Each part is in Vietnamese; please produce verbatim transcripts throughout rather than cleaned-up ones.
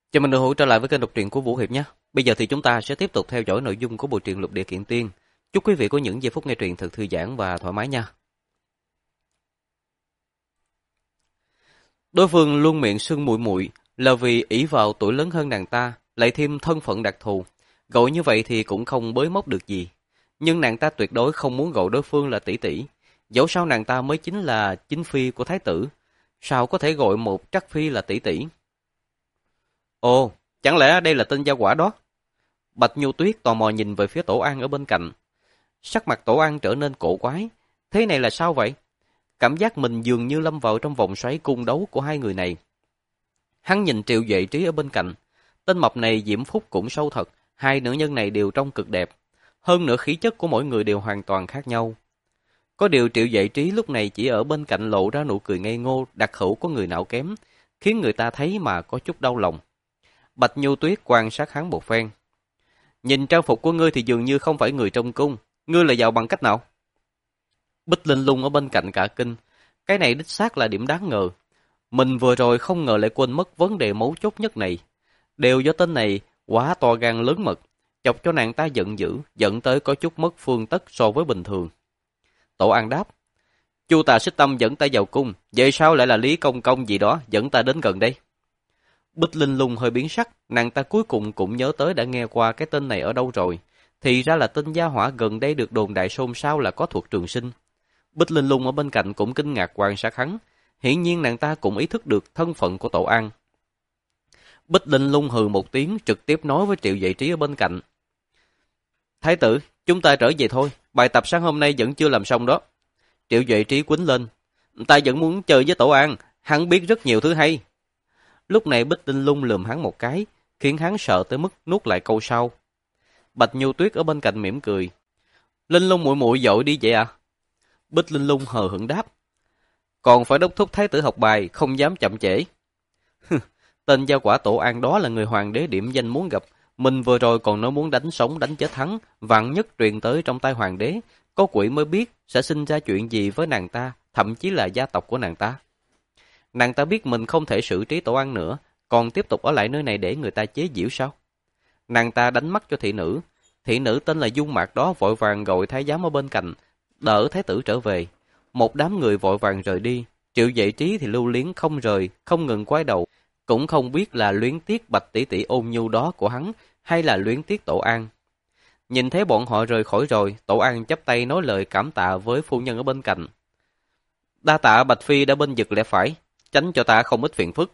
Chào mừng được hỗ trở lại với kênh đọc truyện của Vũ Hiệp nhé. Bây giờ thì chúng ta sẽ tiếp tục theo dõi nội dung của bộ truyện Lục Địa Kiện Tiên. Chúc quý vị có những giây phút nghe truyện thật thư giãn và thoải mái nha. Đối phương luôn miệng sưng muội muội là vì ỷ vào tuổi lớn hơn nàng ta, lại thêm thân phận đặc thù. Gọi như vậy thì cũng không bới móc được gì. Nhưng nàng ta tuyệt đối không muốn gọi đối phương là tỷ tỷ. Dẫu sao nàng ta mới chính là chính phi của thái tử. Sao có thể gọi một trắc phi là tỷ tỷ? Ồ, chẳng lẽ đây là tên gia quả đó? Bạch Nhu Tuyết tò mò nhìn về phía Tổ An ở bên cạnh. Sắc mặt Tổ An trở nên cổ quái. Thế này là sao vậy? Cảm giác mình dường như lâm vào trong vòng xoáy cung đấu của hai người này. Hắn nhìn Triệu Duệ Trí ở bên cạnh. Tên mập này diễm phúc cũng sâu thật. Hai nữ nhân này đều trông cực đẹp. Hơn nữa khí chất của mỗi người đều hoàn toàn khác nhau. Có điều Triệu Duệ Trí lúc này chỉ ở bên cạnh lộ ra nụ cười ngây ngô đặc hữu của người não kém, khiến người ta thấy mà có chút đau lòng. Bạch Nhu Tuyết quan sát hắn một phen. Nhìn trang phục của ngươi thì dường như không phải người trong cung. Ngươi là giàu bằng cách nào? Bích Linh Lung ở bên cạnh cả kinh. Cái này đích xác là điểm đáng ngờ. Mình vừa rồi không ngờ lại quên mất vấn đề mấu chốt nhất này. Đều do tên này quá to gan lớn mật, chọc cho nàng ta giận dữ, dẫn tới có chút mất phương tất so với bình thường. Tổ An đáp. Chu Tà Xích Tâm dẫn ta vào cung, vậy sao lại là Lý Công Công gì đó dẫn ta đến gần đây? Bích Linh Lung hơi biến sắc, nàng ta cuối cùng cũng nhớ tới đã nghe qua cái tên này ở đâu rồi. Thì ra là tên gia hỏa gần đây được đồn đại xôn xao là có thuật trường sinh. Bích Linh Lung ở bên cạnh cũng kinh ngạc quan sát hắn. Hiển nhiên nàng ta cũng ý thức được thân phận của Tổ An. Bích Linh Lung hừ một tiếng trực tiếp nói với Triệu Duệ Trí ở bên cạnh. Thái tử, chúng ta trở về thôi, bài tập sáng hôm nay vẫn chưa làm xong đó. Triệu Duệ Trí quýnh lên. Ta vẫn muốn chơi với Tổ An, hắn biết rất nhiều thứ hay. Lúc này Bích Linh Lung lườm hắn một cái, khiến hắn sợ tới mức nuốt lại câu sau. Bạch Nhu Tuyết ở bên cạnh mỉm cười. Linh Lung muội muội dội đi vậy à? Bích Linh Lung hờ hững đáp. Còn phải đốc thúc thái tử học bài, không dám chậm trễ. Tên gia quả Tổ An đó là người hoàng đế điểm danh muốn gặp. Mình vừa rồi còn nói muốn đánh sống đánh chết hắn, vạn nhất truyền tới trong tay hoàng đế. Có quỷ mới biết sẽ sinh ra chuyện gì với nàng ta, thậm chí là gia tộc của nàng ta. Nàng ta biết mình không thể xử trí Tổ An nữa, còn tiếp tục ở lại nơi này để người ta chế giễu sao? Nàng ta đánh mắt cho thị nữ. Thị nữ tên là Dung Mạc đó vội vàng gọi thái giám ở bên cạnh, đỡ thái tử trở về. Một đám người vội vàng rời đi. Triệu Duệ Trí thì lưu luyến không rời, không ngừng quay đầu. Cũng không biết là luyến tiếc Bạch tỷ tỷ ôn nhu đó của hắn, hay là luyến tiếc Tổ An. Nhìn thấy bọn họ rời khỏi rồi, Tổ An chắp tay nói lời cảm tạ với phu nhân ở bên cạnh. Đa tạ Bạch Phi đã bên vực lẽ phải, tránh cho ta không ít phiền phức.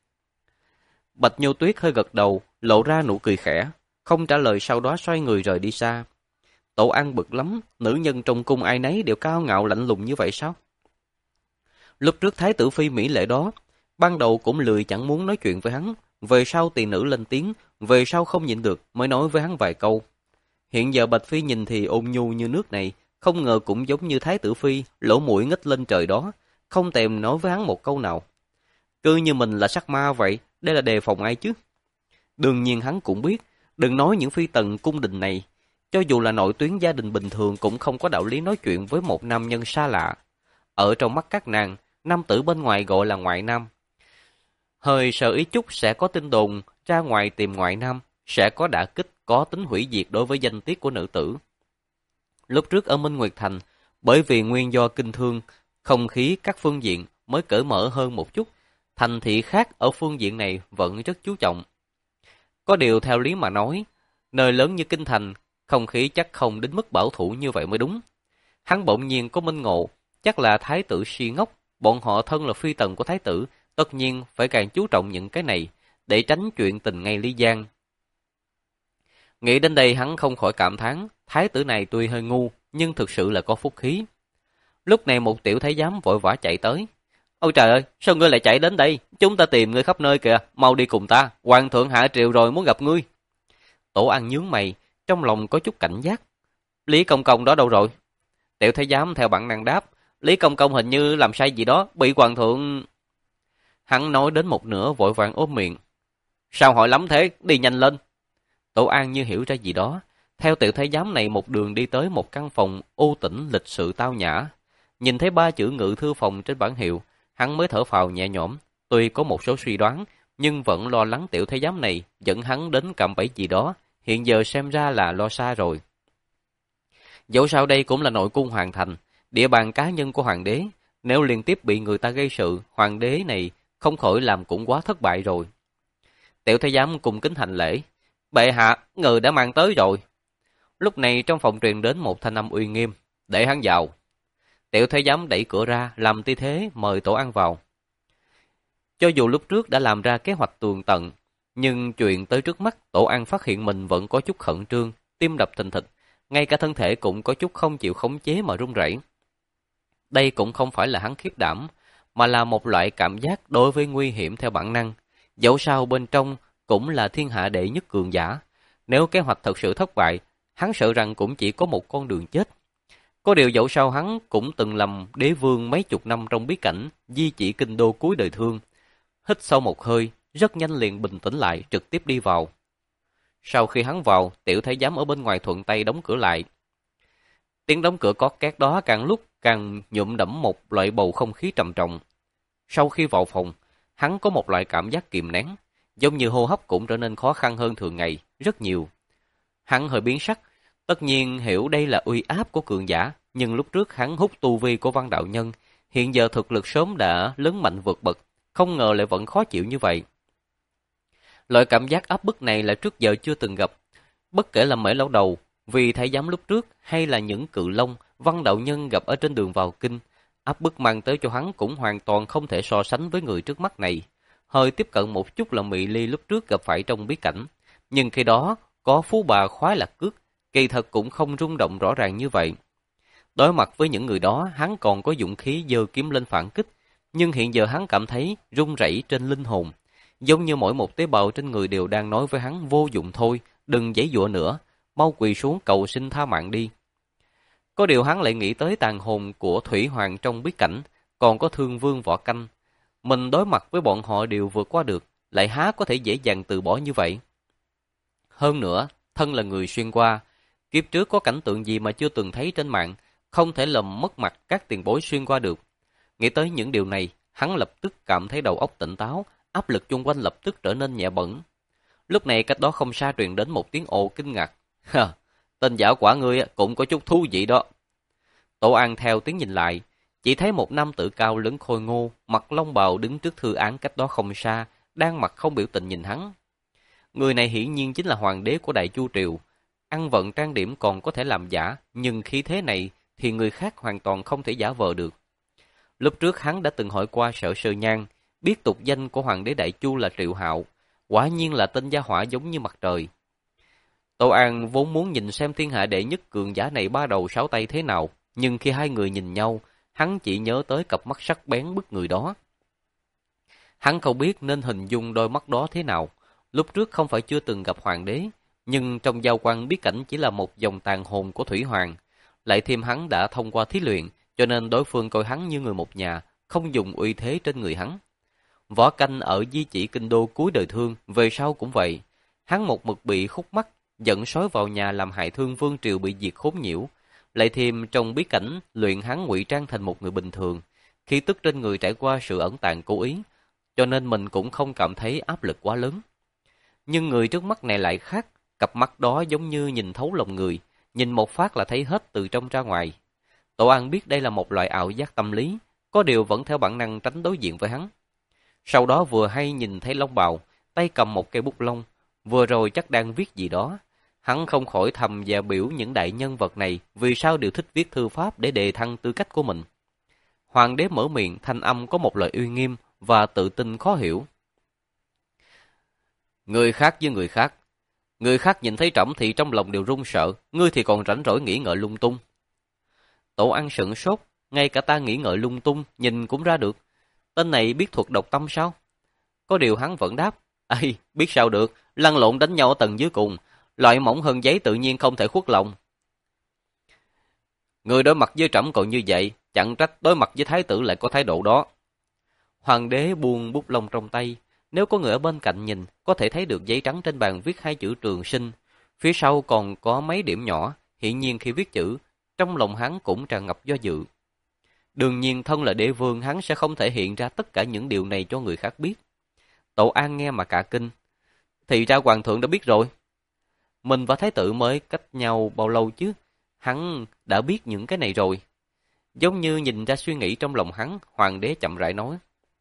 Bạch Nhu Tuyết hơi gật đầu, lộ ra nụ cười khẽ, không trả lời, sau đó xoay người rời đi xa. Tổ An bực lắm, nữ nhân trong cung ai nấy đều cao ngạo lạnh lùng như vậy sao? Lúc trước Thái tử Phi mỹ lệ đó, ban đầu cũng lười chẳng muốn nói chuyện với hắn, về sau tỳ nữ lên tiếng, về sau không nhịn được mới nói với hắn vài câu. Hiện giờ Bạch Phi nhìn thì ôn nhu như nước này, không ngờ cũng giống như Thái tử Phi, lỗ mũi ngách lên trời đó, không thèm nói với hắn một câu nào. Cứ như mình là sắc ma vậy, đây là đề phòng ai chứ? Đương nhiên hắn cũng biết, đừng nói những phi tần cung đình này, cho dù là nội tuyến gia đình bình thường cũng không có đạo lý nói chuyện với một nam nhân xa lạ. Ở trong mắt các nàng, nam tử bên ngoài gọi là ngoại nam. Hơi sợ ý chút sẽ có tin đồn ra ngoài tìm ngoại nam, sẽ có đả kích, có tính hủy diệt đối với danh tiết của nữ tử. Lúc trước ở Minh Nguyệt Thành, bởi vì nguyên do kinh thương, không khí các phương diện mới cởi mở hơn một chút, thành thị khác ở phương diện này vẫn rất chú trọng. Có điều theo lý mà nói, nơi lớn như kinh thành, không khí chắc không đến mức bảo thủ như vậy mới đúng. Hắn bỗng nhiên có minh ngộ, chắc là thái tử si ngốc, bọn họ thân là phi tần của thái tử, tất nhiên phải càng chú trọng những cái này, để tránh chuyện tình ngay ly giang. Nghĩ đến đây hắn không khỏi cảm thán, thái tử này tuy hơi ngu, nhưng thực sự là có phúc khí. Lúc này một tiểu thái giám vội vã chạy tới. Ôi trời ơi, sao ngươi lại chạy đến đây? Chúng ta tìm ngươi khắp nơi kìa, mau đi cùng ta, hoàng thượng hạ triều rồi muốn gặp ngươi. Tổ An nhướng mày, trong lòng có chút cảnh giác. Lý Công Công đó đâu rồi? Tiểu thái giám theo bản năng đáp, Lý Công Công hình như làm sai gì đó, bị hoàng thượng... Hắn nói đến một nửa vội vàng ôm miệng. Sao hỏi lắm thế, đi nhanh lên. Tổ An như hiểu ra gì đó, theo tiểu thái giám này một đường đi tới một căn phòng u tĩnh lịch sự tao nhã. Nhìn thấy ba chữ ngự thư phòng trên bảng hiệu, hắn mới thở phào nhẹ nhõm, tuy có một số suy đoán, nhưng vẫn lo lắng tiểu thái giám này dẫn hắn đến cạm bẫy gì đó, hiện giờ xem ra là lo xa rồi. Dẫu sao đây cũng là nội cung hoàng thành, địa bàn cá nhân của hoàng đế, nếu liên tiếp bị người ta gây sự, hoàng đế này không khỏi làm cũng quá thất bại rồi. Tiểu thái giám cung kính hành lễ, bệ hạ, người đã mang tới rồi. Lúc này trong phòng truyền đến một thanh âm uy nghiêm, để hắn vào. Tiểu thái giám đẩy cửa ra, làm tư thế mời Tổ An vào. Cho dù lúc trước đã làm ra kế hoạch tường tận, nhưng chuyện tới trước mắt, Tổ An phát hiện mình vẫn có chút khẩn trương, tim đập thình thịch, ngay cả thân thể cũng có chút không chịu khống chế mà run rẩy. Đây cũng không phải là hắn khiếp đảm, mà là một loại cảm giác đối với nguy hiểm theo bản năng. Dẫu sao bên trong cũng là thiên hạ đệ nhất cường giả. Nếu kế hoạch thật sự thất bại, hắn sợ rằng cũng chỉ có một con đường chết. Có điều dẫu sao hắn cũng từng làm đế vương mấy chục năm trong bí cảnh, di chỉ kinh đô cuối đời thương. Hít sâu một hơi, rất nhanh liền bình tĩnh lại, trực tiếp đi vào. Sau khi hắn vào, tiểu thái giám ở bên ngoài thuận tay đóng cửa lại. Tiếng đóng cửa cót két đó càng lúc càng nhuộm đẫm một loại bầu không khí trầm trọng. Sau khi vào phòng, hắn có một loại cảm giác kìm nén, giống như hô hấp cũng trở nên khó khăn hơn thường ngày, rất nhiều. Hắn hơi biến sắc, tất nhiên hiểu đây là uy áp của cường giả, nhưng lúc trước hắn hút tu vi của Văn đạo nhân, hiện giờ thực lực sớm đã lớn mạnh vượt bậc, không ngờ lại vẫn khó chịu như vậy. Loại cảm giác áp bức này là trước giờ chưa từng gặp, bất kể là Mễ Lão Đầu, vì thái giám lúc trước hay là những cự long, Văn đạo nhân gặp ở trên đường vào kinh, áp bức mang tới cho hắn cũng hoàn toàn không thể so sánh với người trước mắt này. Hơi tiếp cận một chút là Mị Ly lúc trước gặp phải trong bí cảnh, nhưng khi đó có phú bà khoái lạc cước, kỳ thật cũng không rung động rõ ràng như vậy. Đối mặt với những người đó, hắn còn có dũng khí giơ kiếm lên phản kích, nhưng hiện giờ hắn cảm thấy run rẩy trên linh hồn, giống như mỗi một tế bào trên người đều đang nói với hắn vô dụng thôi, đừng giãy giụa nữa, mau quỳ xuống cầu xin tha mạng đi. Có điều hắn lại nghĩ tới tàn hồn của Thủy Hoàng trong bí cảnh, còn có Thương Vương Võ Canh. Mình đối mặt với bọn họ đều vượt qua được, lại há có thể dễ dàng từ bỏ như vậy. Hơn nữa, thân là người xuyên qua, kiếp trước có cảnh tượng gì mà chưa từng thấy trên mạng, không thể lầm mất mặt các tiền bối xuyên qua được. Nghĩ tới những điều này, hắn lập tức cảm thấy đầu óc tỉnh táo, áp lực chung quanh lập tức trở nên nhẹ bẫng. Lúc này cách đó không xa truyền đến một tiếng ồ kinh ngạc. Ha, tên giả quả ngươi cũng có chút thú vị đó. Tổ An theo tiếng nhìn lại, chỉ thấy một nam tử cao lớn khôi ngô, mặc long bào đứng trước thư án cách đó không xa, đang mặt không biểu tình nhìn hắn. Người này hiển nhiên chính là hoàng đế của Đại Chu Triều. Ăn vận trang điểm còn có thể làm giả, nhưng khí thế này thì người khác hoàn toàn không thể giả vờ được. Lúc trước hắn đã từng hỏi qua Sở Sơ Nhan, biết tục danh của hoàng đế Đại Chu là Triệu Hạo, quả nhiên là tên gia hỏa giống như mặt trời. Tô An vốn muốn nhìn xem thiên hạ đệ nhất cường giả này ba đầu sáu tay thế nào, nhưng khi hai người nhìn nhau, hắn chỉ nhớ tới cặp mắt sắc bén bức người đó. Hắn không biết nên hình dung đôi mắt đó thế nào. Lúc trước không phải chưa từng gặp hoàng đế, nhưng trong giao quan bí cảnh chỉ là một dòng tàn hồn của Thủy Hoàng. Lại thêm hắn đã thông qua thí luyện, cho nên đối phương coi hắn như người một nhà, không dùng uy thế trên người hắn. Võ Canh ở di chỉ kinh đô cuối đời thương, về sau cũng vậy. Hắn một mực bị khúc mắc, dẫn sói vào nhà làm hại Thương Vương Triều bị diệt khốn nhiễu. Lại thêm trong bí cảnh luyện hắn ngụy trang thành một người bình thường, khí tức trên người trải qua sự ẩn tàng cố ý, cho nên mình cũng không cảm thấy áp lực quá lớn. Nhưng người trước mắt này lại khác, cặp mắt đó giống như nhìn thấu lòng người, nhìn một phát là thấy hết từ trong ra ngoài. Tổ An biết đây là một loại ảo giác tâm lý, có điều vẫn theo bản năng tránh đối diện với hắn. Sau đó vừa hay nhìn thấy Long Bào, tay cầm một cây bút lông, vừa rồi chắc đang viết gì đó. Hắn không khỏi thầm và biểu những đại nhân vật này vì sao đều thích viết thư pháp để đề thăng tư cách của mình. Hoàng đế mở miệng, thanh âm có một lời uy nghiêm và tự tin khó hiểu. Người khác với người khác, người khác nhìn thấy trẫm thì trong lòng đều run sợ, ngươi thì còn rảnh rỗi nghĩ ngợi lung tung. Tổ An sững sốt, ngay cả ta nghĩ ngợi lung tung, nhìn cũng ra được. Tên này biết thuật độc tâm sao? Có điều hắn vẫn đáp, ây, biết sao được, lăn lộn đánh nhau ở tầng dưới cùng, loại mỏng hơn giấy tự nhiên không thể khuất lòng. Người đối mặt với trẫm còn như vậy, chẳng trách đối mặt với thái tử lại có thái độ đó. Hoàng đế buông bút lông trong tay, nếu có người ở bên cạnh nhìn, có thể thấy được giấy trắng trên bàn viết hai chữ Trường Sinh, phía sau còn có mấy điểm nhỏ, hiển nhiên khi viết chữ, trong lòng hắn cũng tràn ngập do dự. Đương nhiên thân là đế vương hắn sẽ không thể hiện ra tất cả những điều này cho người khác biết. Tổ An nghe mà cả kinh. Thì ra hoàng thượng đã biết rồi. Mình và thái tử mới cách nhau bao lâu chứ? Hắn đã biết những cái này rồi. Giống như nhìn ra suy nghĩ trong lòng hắn, hoàng đế chậm rãi nói.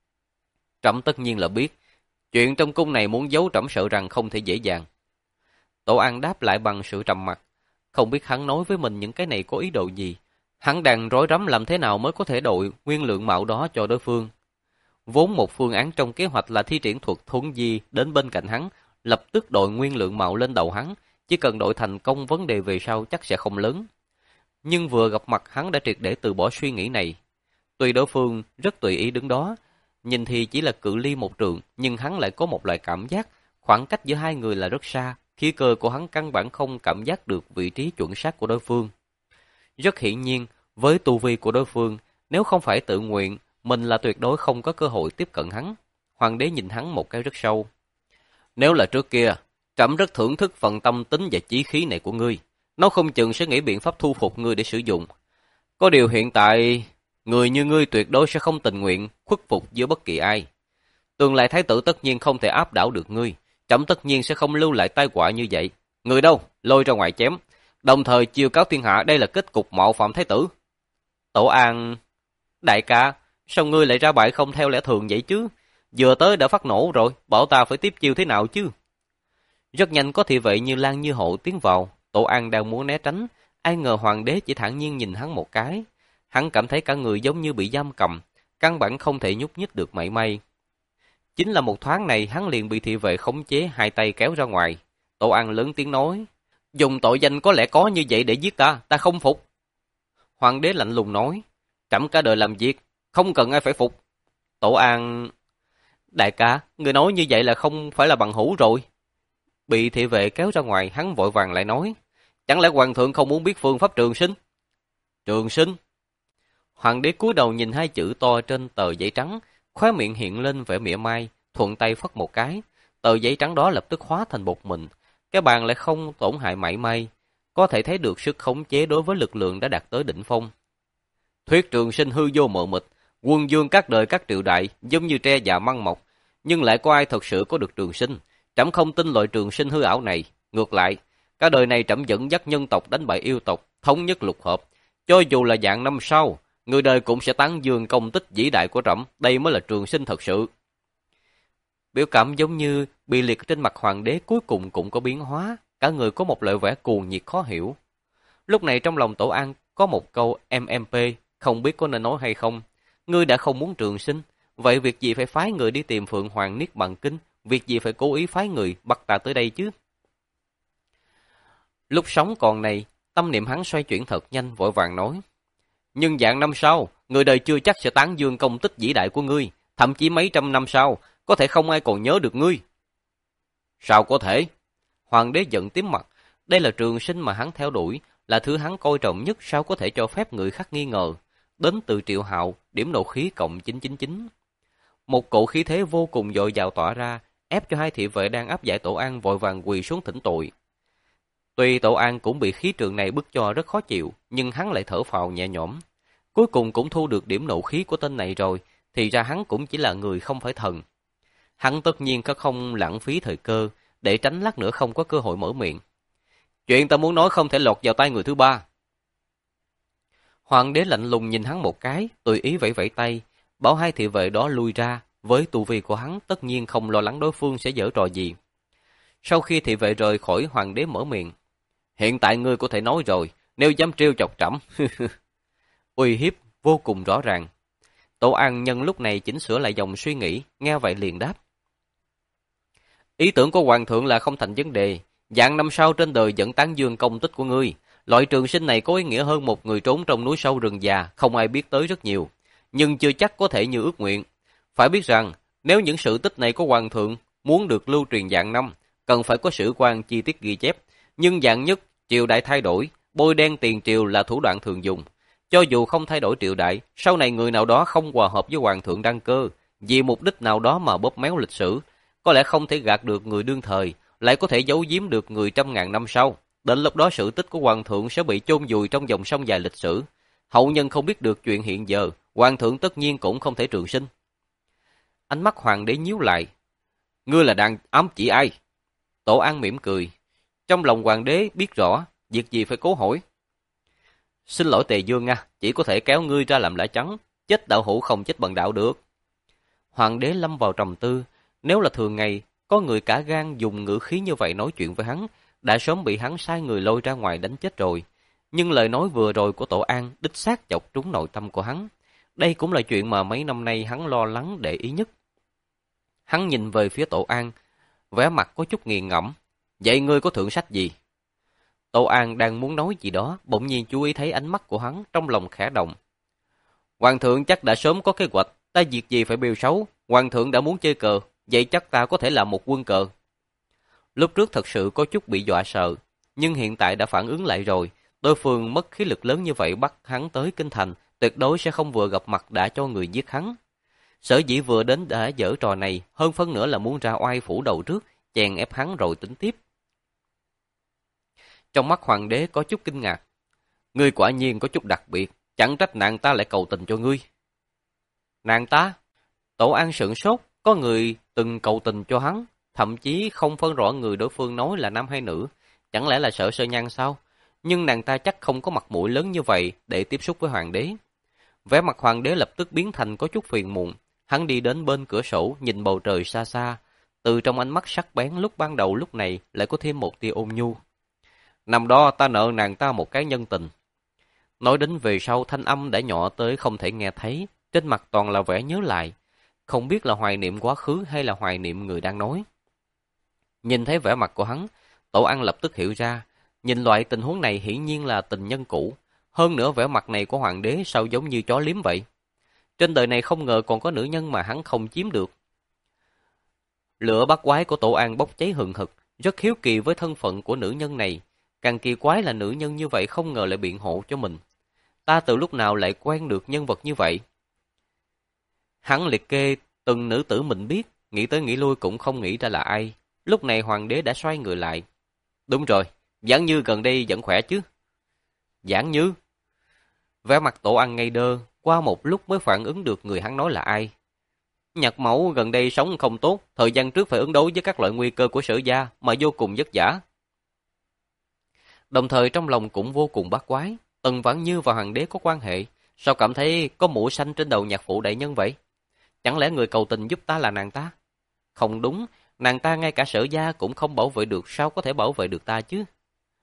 Trẫm tất nhiên là biết. Chuyện trong cung này muốn giấu trẫm sợ rằng không thể dễ dàng. Tổ An đáp lại bằng sự trầm mặc. Không biết hắn nói với mình những cái này có ý đồ gì. Hắn đang rối rắm làm thế nào mới có thể đội nguyên lượng mạo đó cho đối phương. Vốn một phương án trong kế hoạch là thi triển thuật thuấn di đến bên cạnh hắn, lập tức đội nguyên lượng mạo lên đầu hắn. Chỉ cần đội thành công, vấn đề về sau chắc sẽ không lớn. Nhưng vừa gặp mặt hắn đã triệt để từ bỏ suy nghĩ này. Tuy đối phương rất tùy ý đứng đó, nhìn thì chỉ là cự ly một trượng, nhưng hắn lại có một loại cảm giác khoảng cách giữa hai người là rất xa, khí cơ của hắn căn bản không cảm giác được vị trí chuẩn xác của đối phương. Rất hiển nhiên, với tu vi của đối phương, nếu không phải tự nguyện, mình là tuyệt đối không có cơ hội tiếp cận hắn. Hoàng đế nhìn hắn một cái rất sâu. Nếu là trước kia, trẫm rất thưởng thức phần tâm tính và chí khí này của ngươi. Nó không chừng sẽ nghĩ biện pháp thu phục ngươi để sử dụng. Có điều hiện tại, người như ngươi tuyệt đối sẽ không tình nguyện khuất phục giữa bất kỳ ai. Tương lai thái tử tất nhiên không thể áp đảo được ngươi. Trẫm tất nhiên sẽ không lưu lại tai họa như vậy. Người đâu, lôi ra ngoài chém. Đồng thời chiêu cáo thiên hạ đây là kết cục mạo phạm thái tử. Tổ An, đại ca, sao ngươi lại ra bại không theo lẽ thường vậy chứ? Vừa tới đã phát nổ rồi, bảo ta phải tiếp chiêu thế nào chứ? Rất nhanh có thị vệ như Lan như Hộ tiến vào. Tổ An đang muốn né tránh, ai ngờ hoàng đế chỉ thản nhiên nhìn hắn một cái. Hắn cảm thấy cả người giống như bị giam cầm, căn bản không thể nhúc nhích được mảy may. Chính là một thoáng này hắn liền bị thị vệ khống chế, hai tay kéo ra ngoài. Tổ An lớn tiếng nói, dùng tội danh có lẽ có như vậy để giết ta, ta không phục. Hoàng đế lạnh lùng nói, trẫm cả đời làm việc, không cần ai phải phục. Tổ An, đại ca, người nói như vậy là không phải là bằng hữu rồi. Bị thị vệ kéo ra ngoài, hắn vội vàng lại nói, chẳng lẽ hoàng thượng không muốn biết phương pháp trường sinh? Trường sinh? Hoàng đế cúi đầu nhìn hai chữ to trên tờ giấy trắng, khóe miệng hiện lên vẻ mỉa mai, thuận tay phất một cái, tờ giấy trắng đó lập tức hóa thành bột mịn, cái bàn lại không tổn hại mảy may, có thể thấy được sức khống chế đối với lực lượng đã đạt tới đỉnh phong. Thuyết trường sinh hư vô mờ mịt, quân vương các đời các triều đại giống như tre già măng mọc, nhưng lại có ai thật sự có được trường sinh? Trẫm không tin loại trường sinh hư ảo này. Ngược lại, cả đời này trẫm dẫn dắt nhân tộc đánh bại yêu tộc, thống nhất lục hợp. Cho dù là dạng năm sau, người đời cũng sẽ tán dương công tích vĩ đại của trẫm. Đây mới là trường sinh thật sự. Biểu cảm giống như bị liệt trên mặt hoàng đế cuối cùng cũng có biến hóa, cả người có một loại vẻ cuồng nhiệt khó hiểu. Lúc này trong lòng Tổ An có một câu em em pê, không biết có nên nói hay không. Ngươi đã không muốn trường sinh, vậy việc gì phải phái người đi tìm Phượng Hoàng Niết Bàn Kinh? Việc gì phải cố ý phái người bắt ta tới đây chứ? Lúc sống còn này, tâm niệm hắn xoay chuyển thật nhanh, vội vàng nói. Nhưng dạng năm sau, người đời chưa chắc sẽ tán dương công tích vĩ đại của ngươi, thậm chí mấy trăm năm sau, có thể không ai còn nhớ được ngươi. Sao có thể? Hoàng đế giận tím mặt, đây là trường sinh mà hắn theo đuổi, là thứ hắn coi trọng nhất, sao có thể cho phép người khác nghi ngờ. Đến từ Triệu Hạo, điểm nộ khí cộng chín chín chín. Một cỗ khí thế vô cùng dội dào tỏa ra, ép cho hai thị vệ đang áp giải Tổ An vội vàng quỳ xuống thỉnh tội. Tuy Tổ An cũng bị khí trường này bức cho rất khó chịu, nhưng hắn lại thở phào nhẹ nhõm. Cuối cùng cũng thu được điểm nộ khí của tên này rồi, thì ra hắn cũng chỉ là người không phải thần. Hắn tất nhiên có không lãng phí thời cơ, để tránh lát nữa không có cơ hội mở miệng. Chuyện ta muốn nói không thể lọt vào tay người thứ ba. Hoàng đế lạnh lùng nhìn hắn một cái, tùy ý vẫy vẫy tay, bảo hai thị vệ đó lui ra. Với tu vi của hắn tất nhiên không lo lắng đối phương sẽ giở trò gì. Sau khi thị vệ rời khỏi, hoàng đế mở miệng. Hiện tại ngươi có thể nói rồi, nếu dám trêu chọc trẫm. Uy hiếp vô cùng rõ ràng. Tổ An nhân lúc này chỉnh sửa lại dòng suy nghĩ, nghe vậy liền đáp. Ý tưởng của hoàng thượng là không thành vấn đề. Dạng năm sau trên đời vẫn tán dương công tích của ngươi. Loại trường sinh này có ý nghĩa hơn một người trốn trong núi sâu rừng già, không ai biết tới rất nhiều. Nhưng chưa chắc có thể như ước nguyện. Phải biết rằng, nếu những sự tích này của hoàng thượng muốn được lưu truyền dạng năm, cần phải có sử quan chi tiết ghi chép. Nhưng dạng nhất, triều đại thay đổi, bôi đen tiền triều là thủ đoạn thường dùng. Cho dù không thay đổi triều đại, sau này người nào đó không hòa hợp với hoàng thượng đăng cơ, vì mục đích nào đó mà bóp méo lịch sử, có lẽ không thể gạt được người đương thời, lại có thể giấu giếm được người trăm ngàn năm sau. Đến lúc đó sự tích của hoàng thượng sẽ bị chôn vùi trong dòng sông dài lịch sử. Hậu nhân không biết được chuyện hiện giờ, hoàng thượng tất nhiên cũng không thể trường sinh. Ánh mắt hoàng đế nhíu lại. Ngươi là đang ám chỉ ai? Tổ An mỉm cười. Trong lòng hoàng đế biết rõ, việc gì phải cố hỏi. Xin lỗi Tề Dương nha, chỉ có thể kéo ngươi ra làm lã trắng, chết đạo hữu không chết bằng đạo được. Hoàng đế lâm vào trầm tư, nếu là thường ngày, có người cả gan dùng ngữ khí như vậy nói chuyện với hắn, đã sớm bị hắn sai người lôi ra ngoài đánh chết rồi. Nhưng lời nói vừa rồi của Tổ An đích xác chọc trúng nội tâm của hắn. Đây cũng là chuyện mà mấy năm nay hắn lo lắng để ý nhất. Hắn nhìn về phía Tổ An, vẻ mặt có chút nghiền ngẫm. Vậy ngươi có thượng sách gì? Tổ An đang muốn nói gì đó, bỗng nhiên chú ý thấy ánh mắt của hắn, trong lòng khẽ động. Hoàng thượng chắc đã sớm có kế hoạch, ta việc gì phải bêu xấu, hoàng thượng đã muốn chơi cờ, vậy chắc ta có thể làm một quân cờ. Lúc trước thật sự có chút bị dọa sợ, nhưng hiện tại đã phản ứng lại rồi, đối phương mất khí lực lớn như vậy bắt hắn tới kinh thành, tuyệt đối sẽ không vừa gặp mặt đã cho người giết hắn. Sở dĩ vừa đến đã dở trò này, hơn phân nữa là muốn ra oai phủ đầu trước, chèn ép hắn rồi tính tiếp. Trong mắt hoàng đế có chút kinh ngạc. Ngươi quả nhiên có chút đặc biệt, chẳng trách nàng ta lại cầu tình cho ngươi. Nàng ta? Tổ An sửng sốt, có người từng cầu tình cho hắn, thậm chí không phân rõ người đối phương nói là nam hay nữ. Chẳng lẽ là Sở Sơ Nhan sao? Nhưng nàng ta chắc không có mặt mũi lớn như vậy để tiếp xúc với hoàng đế. Vẻ mặt hoàng đế lập tức biến thành có chút phiền muộn. Hắn đi đến bên cửa sổ, nhìn bầu trời xa xa. Từ trong ánh mắt sắc bén lúc ban đầu lúc này lại có thêm một tia ôn nhu. Năm đó ta nợ nàng ta một cái nhân tình. Nói đến về sau thanh âm đã nhỏ tới không thể nghe thấy, trên mặt toàn là vẻ nhớ lại. Không biết là hoài niệm quá khứ hay là hoài niệm người đang nói. Nhìn thấy vẻ mặt của hắn, Tổ An lập tức hiểu ra, nhìn loại tình huống này hiển nhiên là tình nhân cũ. Hơn nữa vẻ mặt này của hoàng đế sao giống như chó liếm vậy. Trên đời này không ngờ còn có nữ nhân mà hắn không chiếm được. Lửa bắt quái của Tổ An bốc cháy hừng hực, rất hiếu kỳ với thân phận của nữ nhân này. Càng kỳ quái là nữ nhân như vậy không ngờ lại biện hộ cho mình. Ta từ lúc nào lại quen được nhân vật như vậy? Hắn liệt kê từng nữ tử mình biết, nghĩ tới nghĩ lui cũng không nghĩ ra là ai. Lúc này hoàng đế đã xoay người lại. Đúng rồi, Giảng Như gần đây vẫn khỏe chứ? Giảng Như? Vẻ mặt Tổ Ăn ngây đơ, qua một lúc mới phản ứng được người hắn nói là ai. Nhạc Mẫu gần đây sống không tốt, thời gian trước phải ứng đối với các loại nguy cơ của Sở gia mà vô cùng vất vả. Đồng thời trong lòng cũng vô cùng bát quái, Tần Vãn Như và hoàng đế có quan hệ, sao cảm thấy có mũ xanh trên đầu nhạc phụ đại nhân vậy? Chẳng lẽ người cầu tình giúp ta là nàng ta? Không đúng, nàng ta ngay cả Sở gia cũng không bảo vệ được, sao có thể bảo vệ được ta chứ?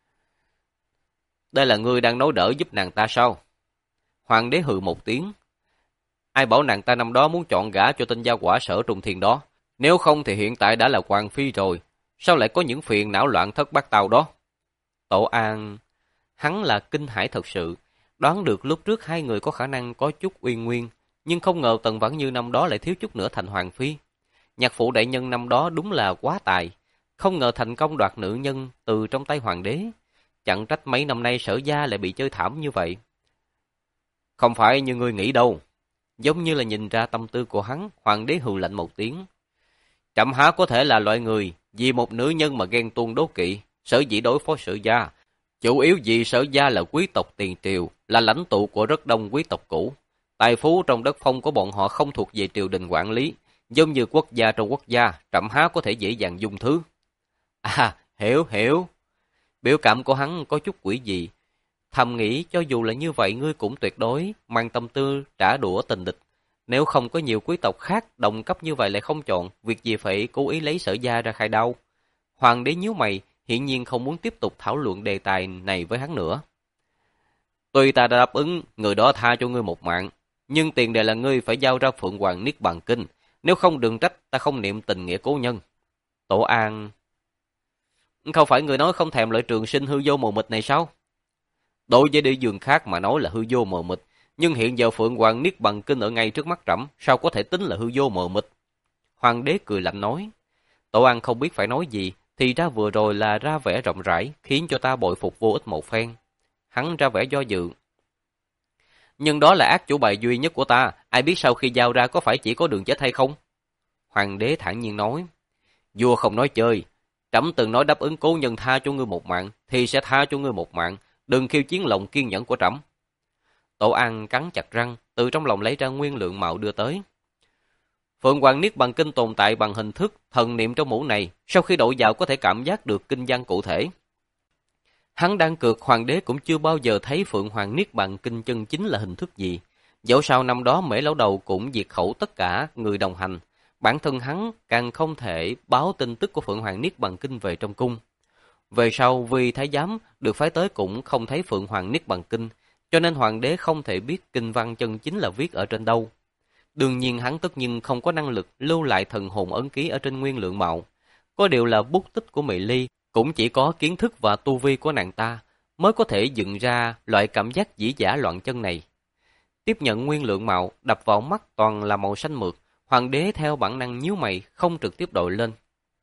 Đây là ngươi đang nói đỡ giúp nàng ta sao? Hoàng đế hừ một tiếng. Ai bảo nàng ta năm đó muốn chọn gả cho tên gia quả Sở Trung Thiên đó? Nếu không thì hiện tại đã là hoàng phi rồi, sao lại có những phiền não loạn thất bát tao đó? Tổ An, hắn là kinh hãi thật sự, đoán được lúc trước hai người có khả năng có chút uyên nguyên, nhưng không ngờ Tần Vãn Như năm đó lại thiếu chút nữa thành hoàng phi. Nhạc phụ đại nhân năm đó đúng là quá tài, không ngờ thành công đoạt nữ nhân từ trong tay hoàng đế. Chẳng trách mấy năm nay Sở gia lại bị chơi thảm như vậy. Không phải như ngươi nghĩ đâu. Giống như là nhìn ra tâm tư của hắn, hoàng đế hừ lạnh một tiếng. Trẫm há có thể là loại người vì một nữ nhân mà ghen tuông đố kỵ, sở dĩ đối phó Sở gia. Chủ yếu vì Sở gia là quý tộc tiền triều, là lãnh tụ của rất đông quý tộc cũ. Tài phú trong đất phong của bọn họ không thuộc về triều đình quản lý, giống như quốc gia trong quốc gia, trẫm há có thể dễ dàng dung thứ. À, hiểu, hiểu. Biểu cảm của hắn có chút quỷ dị. Thầm nghĩ cho dù là như vậy ngươi cũng tuyệt đối mang tâm tư trả đũa tình địch. Nếu không có nhiều quý tộc khác đồng cấp như vậy lại không chọn, việc gì phải cố ý lấy Sở gia ra khai đau. Hoàng đế nhíu mày, hiển nhiên không muốn tiếp tục thảo luận đề tài này với hắn nữa. Tuy ta đã đáp ứng người đó tha cho ngươi một mạng, nhưng tiền đề là ngươi phải giao ra Phượng Hoàng Niết Bàn Kinh, nếu không đừng trách ta không niệm tình nghĩa cố nhân. Tổ An, không phải người nói không thèm loại trường sinh hư vô mờ mịt này sao? Đối với địa dương khác mà nói là hư vô mờ mịt, nhưng hiện giờ Phượng Hoàng Niết Bàn Kinh ở ngay trước mắt trẫm, sao có thể tính là hư vô mờ mịt? Hoàng đế cười lạnh nói. Tổ An không biết phải nói gì, thì ra vừa rồi là ra vẻ rộng rãi, khiến cho ta bội phục vô ích một phen. Hắn ra vẻ do dự. Nhưng đó là ác chủ bài duy nhất của ta, ai biết sau khi giao ra có phải chỉ có đường chết hay không? Hoàng đế thản nhiên nói. Vua không nói chơi, trẫm từng nói đáp ứng cố nhân tha cho ngươi một mạng, thì sẽ tha cho ngươi một mạng, đừng khiêu chiến lòng kiên nhẫn của trẫm. Tổ An cắn chặt răng, từ trong lòng lấy ra nguyên lượng mạo đưa tới. Phượng Hoàng Niết Bàn Kinh tồn tại bằng hình thức thần niệm trong mũ này, sau khi đổi vào có thể cảm giác được kinh văn cụ thể. Hắn đang cược hoàng đế cũng chưa bao giờ thấy Phượng Hoàng Niết Bàn Kinh chân chính là hình thức gì. Dẫu sao năm đó Mễ Lão Đầu cũng diệt khẩu tất cả người đồng hành, bản thân hắn càng không thể báo tin tức của Phượng Hoàng Niết Bàn Kinh về trong cung. Về sau vì thái giám được phái tới cũng không thấy Phượng Hoàng Niết Bàn Kinh, cho nên hoàng đế không thể biết kinh văn chân chính là viết ở trên đâu. Đương nhiên hắn tất nhiên không có năng lực lưu lại thần hồn ấn ký ở trên Nguyên Lượng Mạo. Có điều là bút tích của Mỹ Ly, cũng chỉ có kiến thức và tu vi của nàng ta mới có thể dựng ra loại cảm giác dĩ dã loạn chân này. Tiếp nhận Nguyên Lượng Mạo, đập vào mắt toàn là màu xanh mượt, hoàng đế theo bản năng nhíu mày, không trực tiếp đội lên.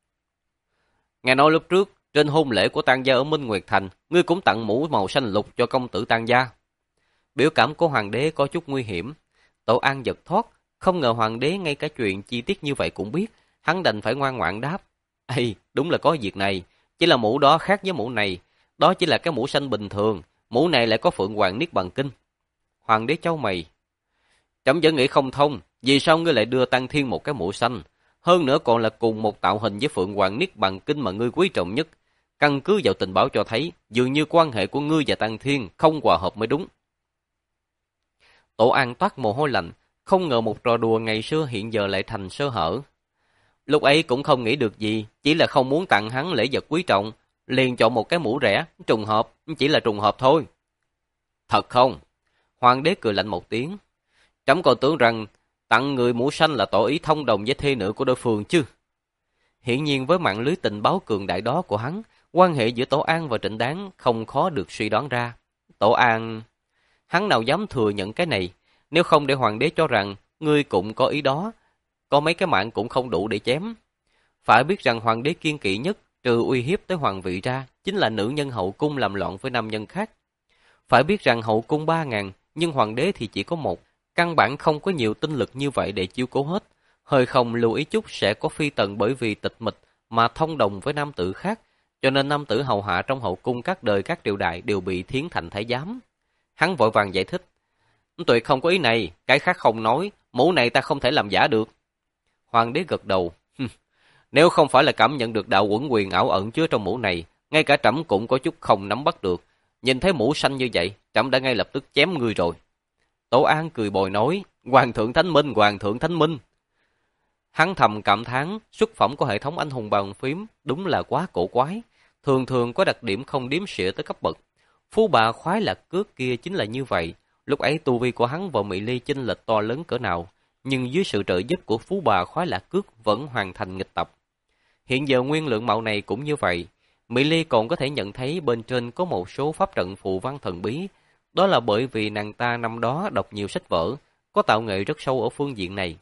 Nghe nói lúc trước, trên hôn lễ của Tang gia ở Minh Nguyệt Thành, ngươi cũng tặng mũ màu xanh lục cho công tử Tang gia. Biểu cảm của hoàng đế có chút nguy hiểm. Tổ An giật thoát, không ngờ hoàng đế ngay cả chuyện chi tiết như vậy cũng biết, hắn đành phải ngoan ngoãn đáp. Ê, đúng là có việc này, chỉ là mũ đó khác với mũ này, đó chỉ là cái mũ xanh bình thường, mũ này lại có Phượng Hoàng Niết Bàn Kinh. Hoàng đế chau mày. Chấm vẫn nghĩ không thông, vì sao ngươi lại đưa Tăng Thiên một cái mũ xanh, hơn nữa còn là cùng một tạo hình với Phượng Hoàng Niết Bàn Kinh mà ngươi quý trọng nhất. Căn cứ vào tình báo cho thấy, dường như quan hệ của ngươi và Tăng Thiên không hòa hợp mới đúng. Tổ An toát mồ hôi lạnh, không ngờ một trò đùa ngày xưa hiện giờ lại thành sơ hở. Lúc ấy cũng không nghĩ được gì, chỉ là không muốn tặng hắn lễ vật quý trọng, liền chọn một cái mũ rẻ, trùng hợp, chỉ là trùng hợp thôi. Thật không? Hoàng đế cười lạnh một tiếng. Trẫm còn tưởng rằng tặng người mũ xanh là tỏ ý thông đồng với thê nữ của đối phương chứ. Hiển nhiên với mạng lưới tình báo cường đại đó của hắn, quan hệ giữa Tổ An và Trịnh Đáng không khó được suy đoán ra. Tổ An... Hắn nào dám thừa nhận cái này, nếu không để hoàng đế cho rằng ngươi cũng có ý đó, có mấy cái mạng cũng không đủ để chém. Phải biết rằng hoàng đế kiên kỵ nhất, trừ uy hiếp tới hoàng vị ra, chính là nữ nhân hậu cung làm loạn với nam nhân khác. Phải biết rằng hậu cung ba ngàn, nhưng hoàng đế thì chỉ có một, căn bản không có nhiều tinh lực như vậy để chiếu cố hết. Hơi không lưu ý chút sẽ có phi tần bởi vì tịch mịch mà thông đồng với nam tử khác, cho nên nam tử hầu hạ trong hậu cung các đời các triều đại đều bị thiến thành thái giám. Hắn vội vàng giải thích. Tuyệt không có ý này, cái khác không nói, mũ này ta không thể làm giả được. Hoàng đế gật đầu. Nếu không phải là cảm nhận được đạo uẩn quyền ảo ẩn chứa trong mũ này, ngay cả trẫm cũng có chút không nắm bắt được. Nhìn thấy mũ xanh như vậy, trẫm đã ngay lập tức chém ngươi rồi. Tổ An cười bồi nói, Hoàng thượng thánh minh, Hoàng thượng thánh minh. Hắn thầm cảm thán, xuất phẩm của hệ thống anh hùng bàn phím đúng là quá cổ quái, thường thường có đặc điểm không đếm xỉa tới cấp bậc. Phú bà khoái lạc cước kia chính là như vậy, lúc ấy tu vi của hắn và Mỹ Ly chênh lệch to lớn cỡ nào, nhưng dưới sự trợ giúp của phú bà khoái lạc cước vẫn hoàn thành nghịch tập. Hiện giờ Nguyên Lượng Mạo này cũng như vậy, Mỹ Ly còn có thể nhận thấy bên trên có một số pháp trận phù văn thần bí, đó là bởi vì nàng ta năm đó đọc nhiều sách vở, có tạo nghệ rất sâu ở phương diện này.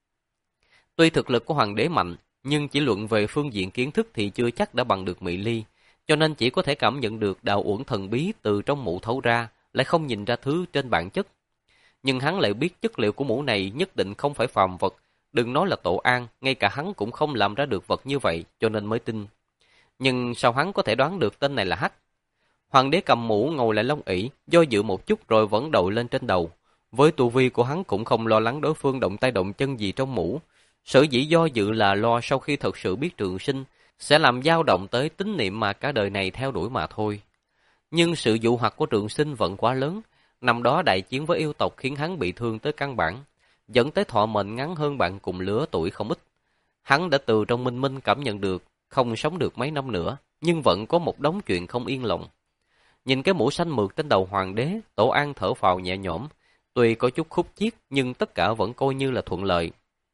Tuy thực lực của hoàng đế mạnh, nhưng chỉ luận về phương diện kiến thức thì chưa chắc đã bằng được Mỹ Ly, cho nên chỉ có thể cảm nhận được đạo uẩn thần bí từ trong mũ thấu ra, lại không nhìn ra thứ trên bản chất. Nhưng hắn lại biết chất liệu của mũ này nhất định không phải phàm vật, đừng nói là Tổ An, ngay cả hắn cũng không làm ra được vật như vậy, cho nên mới tin. Nhưng sao hắn có thể đoán được tên này là Hắc? Hoàng đế cầm mũ ngồi lại lông ỷ, do dự một chút rồi vẫn đội lên trên đầu. Với tu vi của hắn cũng không lo lắng đối phương động tay động chân gì trong mũ. Sở dĩ do dự là lo sau khi thật sự biết Trường Sinh sẽ làm dao động tới tín niệm mà cả đời này theo đuổi mà thôi. Nhưng sự dụ hoặc của Trường Sinh vẫn quá lớn. Năm đó đại chiến với yêu tộc khiến hắn bị thương tới căn bản, dẫn tới thọ mệnh ngắn hơn bạn cùng lứa tuổi không ít. Hắn đã từ trong minh minh cảm nhận được không sống được mấy năm nữa, nhưng vẫn có một đống chuyện không yên lòng. Nhìn cái mũ xanh mượt trên đầu hoàng đế, Tổ An thở phào nhẹ nhõm. Tuy có chút khúc chiết, nhưng tất cả vẫn coi như là thuận lợi.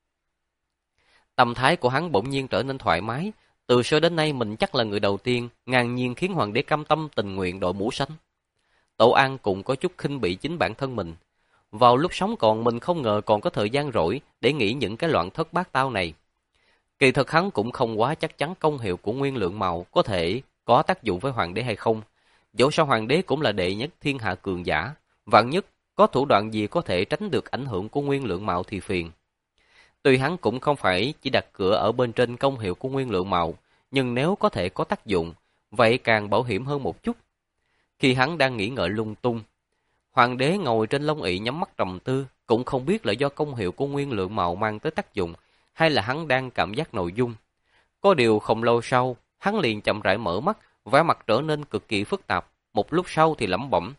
Tâm thái của hắn bỗng nhiên trở nên thoải mái. Từ xưa đến nay mình chắc là người đầu tiên ngang nhiên khiến hoàng đế cam tâm tình nguyện đội mũ xanh. Tổ An cũng có chút khinh bỉ chính bản thân mình. Vào lúc sống còn mình không ngờ còn có thời gian rỗi để nghĩ những cái loạn thất bát tao này. Kỳ thực hắn cũng không quá chắc chắn công hiệu của Nguyên Lượng Mạo có thể có tác dụng với hoàng đế hay không. Dẫu sao hoàng đế cũng là đệ nhất thiên hạ cường giả, vạn nhất có thủ đoạn gì có thể tránh được ảnh hưởng của Nguyên Lượng Mạo thì phiền. Tuy hắn cũng không phải chỉ đặt cửa ở bên trên công hiệu của Nguyên Lượng Mạo, nhưng nếu có thể có tác dụng, vậy càng bảo hiểm hơn một chút. Khi hắn đang nghĩ ngợi lung tung, hoàng đế ngồi trên lông ỷ nhắm mắt trầm tư, cũng không biết là do công hiệu của Nguyên Lượng Mạo mang tới tác dụng, hay là hắn đang cảm giác nội dung. Có điều không lâu sau, hắn liền chậm rãi mở mắt, vẻ mặt trở nên cực kỳ phức tạp, một lúc sau thì lẩm bẩm.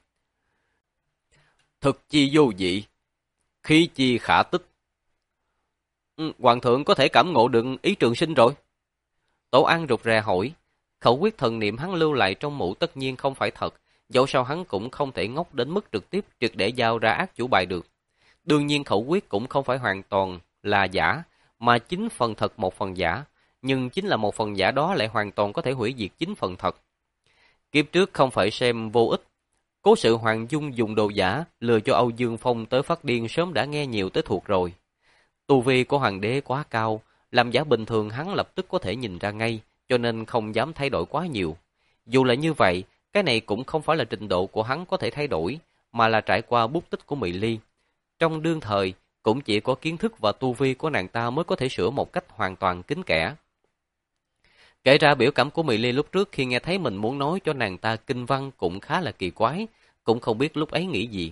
Thực chi vô dị, khí chi khả tích. Ừ, Hoàng thượng có thể cảm ngộ được ý trường sinh rồi. Tổ An rụt rè hỏi, khẩu quyết thần niệm hắn lưu lại trong mũ tất nhiên không phải thật, dẫu sao hắn cũng không thể ngốc đến mức trực tiếp triệt để giao ra ác chủ bài được. Đương nhiên khẩu quyết cũng không phải hoàn toàn là giả, mà chính phần thật một phần giả, nhưng chính là một phần giả đó lại hoàn toàn có thể hủy diệt chính phần thật. Kiếp trước không phải xem vô ích, cố sự Hoàng Dung dùng đồ giả lừa cho Âu Dương Phong tới phát điên sớm đã nghe nhiều tới thuộc rồi. Tu vi của hoàng đế quá cao, làm giả bình thường hắn lập tức có thể nhìn ra ngay, cho nên không dám thay đổi quá nhiều. Dù là như vậy, cái này cũng không phải là trình độ của hắn có thể thay đổi, mà là trải qua bút tích của Mị Ly. Trong đương thời, cũng chỉ có kiến thức và tu vi của nàng ta mới có thể sửa một cách hoàn toàn kín kẽ. Kể ra biểu cảm của Mị Ly lúc trước khi nghe thấy mình muốn nói cho nàng ta kinh văn cũng khá là kỳ quái, cũng không biết lúc ấy nghĩ gì.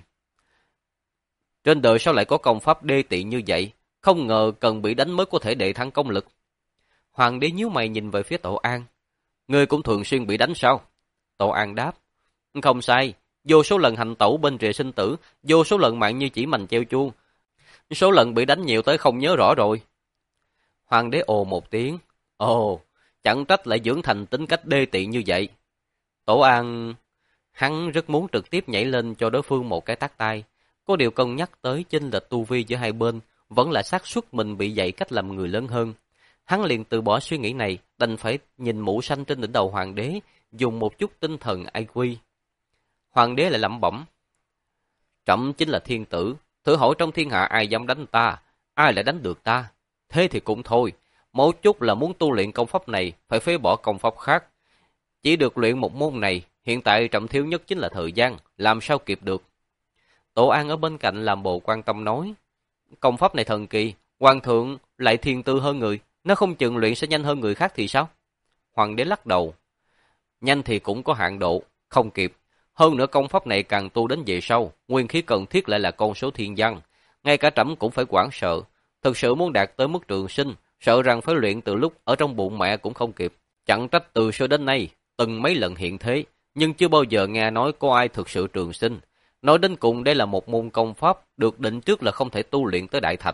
Trên đời sao lại có công pháp đê tiện như vậy? Không ngờ cần bị đánh mới có thể đệ thăng công lực. Hoàng đế nhíu mày nhìn về phía Tổ An. Ngươi cũng thường xuyên bị đánh sao? Tổ An đáp. Không sai, vô số lần hành tẩu bên rìa sinh tử, vô số lần mạng như chỉ mành treo chuông. Số lần bị đánh nhiều tới không nhớ rõ rồi. Hoàng đế ồ một tiếng. Ồ, chẳng trách lại dưỡng thành tính cách đê tiện như vậy. Tổ An... Hắn rất muốn trực tiếp nhảy lên cho đối phương một cái tát tay. Có điều cân nhắc tới chênh lệch tu vi giữa hai bên, vẫn là xác suất mình bị dạy cách làm người lớn hơn. Hắn liền từ bỏ suy nghĩ này, đành phải nhìn mũ xanh trên đỉnh đầu hoàng đế, dùng một chút tinh thần ai quy. Hoàng đế lại lẩm bẩm. Trẫm chính là thiên tử, thử hỏi trong thiên hạ ai dám đánh ta, ai lại đánh được ta. Thế thì cũng thôi, mỗi chút là muốn tu luyện công pháp này, phải phế bỏ công pháp khác. Chỉ được luyện một môn này, hiện tại trẫm thiếu nhất chính là thời gian, làm sao kịp được. Tổ An ở bên cạnh làm bộ quan tâm nói. Công pháp này thần kỳ, hoàng thượng lại thiên tư hơn người, nó không chừng luyện sẽ nhanh hơn người khác thì sao? Hoàng đế lắc đầu. Nhanh thì cũng có hạn độ, không kịp. Hơn nữa công pháp này càng tu đến về sau, nguyên khí cần thiết lại là con số thiên văn. Ngay cả trẫm cũng phải hoảng sợ. Thực sự muốn đạt tới mức trường sinh, sợ rằng phải luyện từ lúc ở trong bụng mẹ cũng không kịp. Chẳng trách từ xưa đến nay, từng mấy lần hiện thế, nhưng chưa bao giờ nghe nói có ai thực sự trường sinh. Nói đến cùng đây là một môn công pháp được định trước là không thể tu luyện tới đại thành.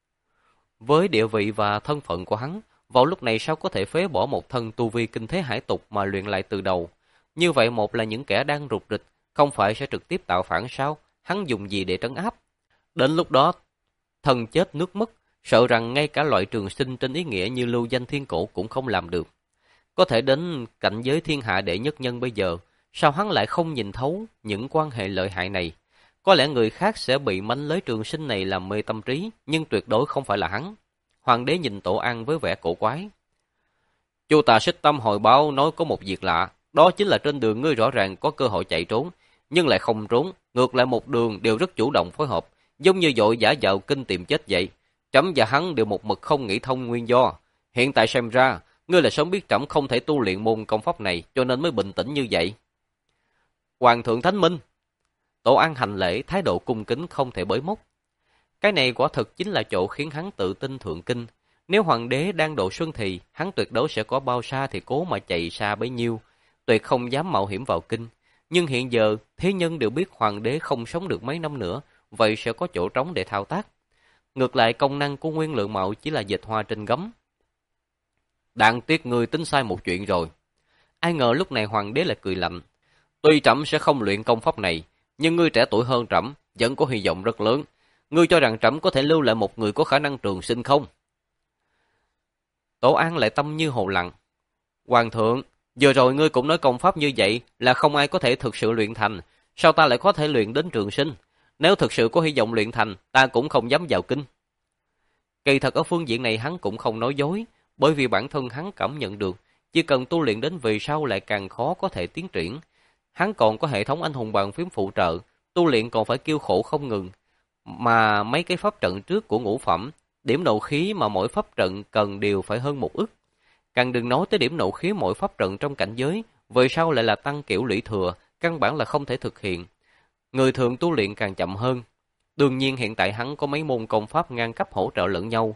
Với địa vị và thân phận của hắn, vào lúc này sao có thể phế bỏ một thân tu vi kinh thế hải tục mà luyện lại từ đầu. Như vậy một là những kẻ đang rụt rịch, không phải sẽ trực tiếp tạo phản sao, hắn dùng gì để trấn áp. Đến lúc đó, thân chết nước mất, sợ rằng ngay cả loại trường sinh trên ý nghĩa như lưu danh thiên cổ cũng không làm được. Có thể đến cảnh giới thiên hạ đệ nhất nhân bây giờ, sao hắn lại không nhìn thấu những quan hệ lợi hại này? Có lẽ người khác sẽ bị mánh lới trường sinh này làm mê tâm trí, nhưng tuyệt đối không phải là hắn. Hoàng đế nhìn Tổ An với vẻ cổ quái. Chu Tà Xích Tâm hồi báo nói có một việc lạ, đó chính là trên đường ngươi rõ ràng có cơ hội chạy trốn, nhưng lại không trốn, ngược lại một đường đều rất chủ động phối hợp, giống như dội giả dạo kinh tìm chết vậy. Trẫm và hắn đều một mực không nghĩ thông nguyên do. Hiện tại xem ra, ngươi là sớm biết trẫm không thể tu luyện môn công pháp này, cho nên mới bình tĩnh như vậy. Hoàng thượng Thánh Minh. Tổ An hành lễ, thái độ cung kính không thể bới móc. Cái này quả thực chính là chỗ khiến hắn tự tin thượng kinh. Nếu hoàng đế đang độ xuân thì, hắn tuyệt đối sẽ có bao xa thì cố mà chạy xa bấy nhiêu, tuyệt không dám mạo hiểm vào kinh. Nhưng hiện giờ, thế nhân đều biết hoàng đế không sống được mấy năm nữa, vậy sẽ có chỗ trống để thao tác. Ngược lại công năng của Nguyên Lượng Mạo chỉ là dịch hoa trên gấm. Đáng tiếc ngươi tính sai một chuyện rồi. Ai ngờ lúc này hoàng đế lại cười lạnh. Tuy trẫm sẽ không luyện công pháp này, nhưng ngươi trẻ tuổi hơn trẫm, vẫn có hy vọng rất lớn. Ngươi cho rằng trẫm có thể lưu lại một người có khả năng trường sinh không? Tổ An lại tâm như hồ lặng. Hoàng thượng, vừa rồi ngươi cũng nói công pháp như vậy là không ai có thể thực sự luyện thành, sao ta lại có thể luyện đến trường sinh? Nếu thực sự có hy vọng luyện thành, ta cũng không dám vào kinh. Kỳ thật ở phương diện này hắn cũng không nói dối, bởi vì bản thân hắn cảm nhận được, chỉ cần tu luyện đến về sau lại càng khó có thể tiến triển. Hắn còn có hệ thống anh hùng bàn phím phụ trợ, tu luyện còn phải kêu khổ không ngừng. Mà mấy cái pháp trận trước của ngũ phẩm, điểm nộ khí mà mỗi pháp trận cần đều phải hơn một ức. Càng đừng nói tới điểm nộ khí mỗi pháp trận trong cảnh giới, về sau lại là tăng kiểu lũy thừa, căn bản là không thể thực hiện. Người thường tu luyện càng chậm hơn. Đương nhiên hiện tại hắn có mấy môn công pháp ngang cấp hỗ trợ lẫn nhau.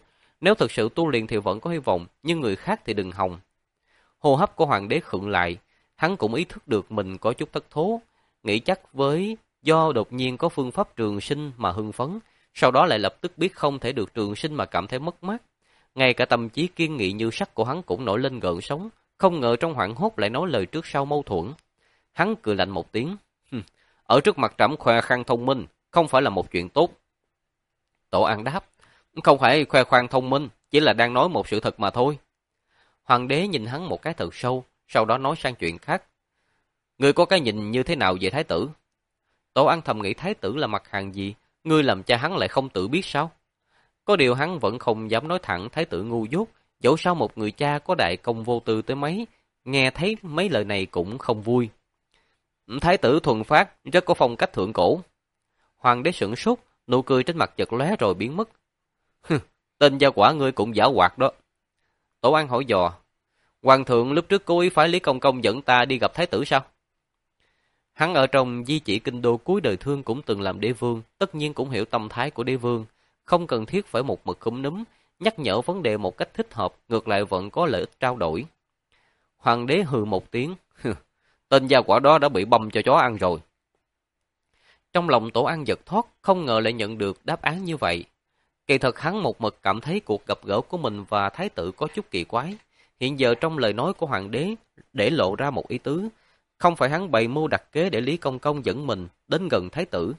Nếu thực sự tu luyện thì vẫn có hy vọng, nhưng người khác thì đừng hòng. Hô hấp của hoàng đế khựng lại, hắn cũng ý thức được mình có chút thất thố, nghĩ chắc với do đột nhiên có phương pháp trường sinh mà hưng phấn, sau đó lại lập tức biết không thể được trường sinh mà cảm thấy mất mát. Ngay cả tâm trí kiên nghị như sắt của hắn cũng nổi lên gợn sóng, không ngờ trong hoảng hốt lại nói lời trước sau mâu thuẫn. Hắn cười lạnh một tiếng, ở trước mặt trẫm khoe khoang thông minh, không phải là một chuyện tốt. Tổ An đáp, không phải khoe khoang thông minh, chỉ là đang nói một sự thật mà thôi. Hoàng đế nhìn hắn một cái thật sâu, sau đó nói sang chuyện khác. Ngươi có cái nhìn như thế nào về thái tử? Tổ An thầm nghĩ thái tử là mặt hàng gì, ngươi làm cha hắn lại không tự biết sao? Có điều hắn vẫn không dám nói thẳng thái tử ngu dốt, dẫu sao một người cha có đại công vô tư tới mấy, nghe thấy mấy lời này cũng không vui. Thái tử thuần phát, rất có phong cách thượng cổ. Hoàng đế sửng sốt, nụ cười trên mặt chợt lóe rồi biến mất. Tên gia quả ngươi cũng giảo hoạt đó. Tổ An hỏi dò, hoàng thượng lúc trước cố ý phái Lý Công Công dẫn ta đi gặp thái tử sao? Hắn ở trong di chỉ kinh đô cuối đời thương cũng từng làm đế vương, tất nhiên cũng hiểu tâm thái của đế vương, không cần thiết phải một mực khúm núm, nhắc nhở vấn đề một cách thích hợp, ngược lại vẫn có lợi ích trao đổi. Hoàng đế hừ một tiếng, tên gia quả đó đã bị băm cho chó ăn rồi. Trong lòng Tổ An giật thót, không ngờ lại nhận được đáp án như vậy. Kỳ thật hắn một mực cảm thấy cuộc gặp gỡ của mình và thái tử có chút kỳ quái. Hiện giờ trong lời nói của hoàng đế để lộ ra một ý tứ, không phải hắn bày mưu đặt kế để Lý Công Công dẫn mình đến gần thái tử.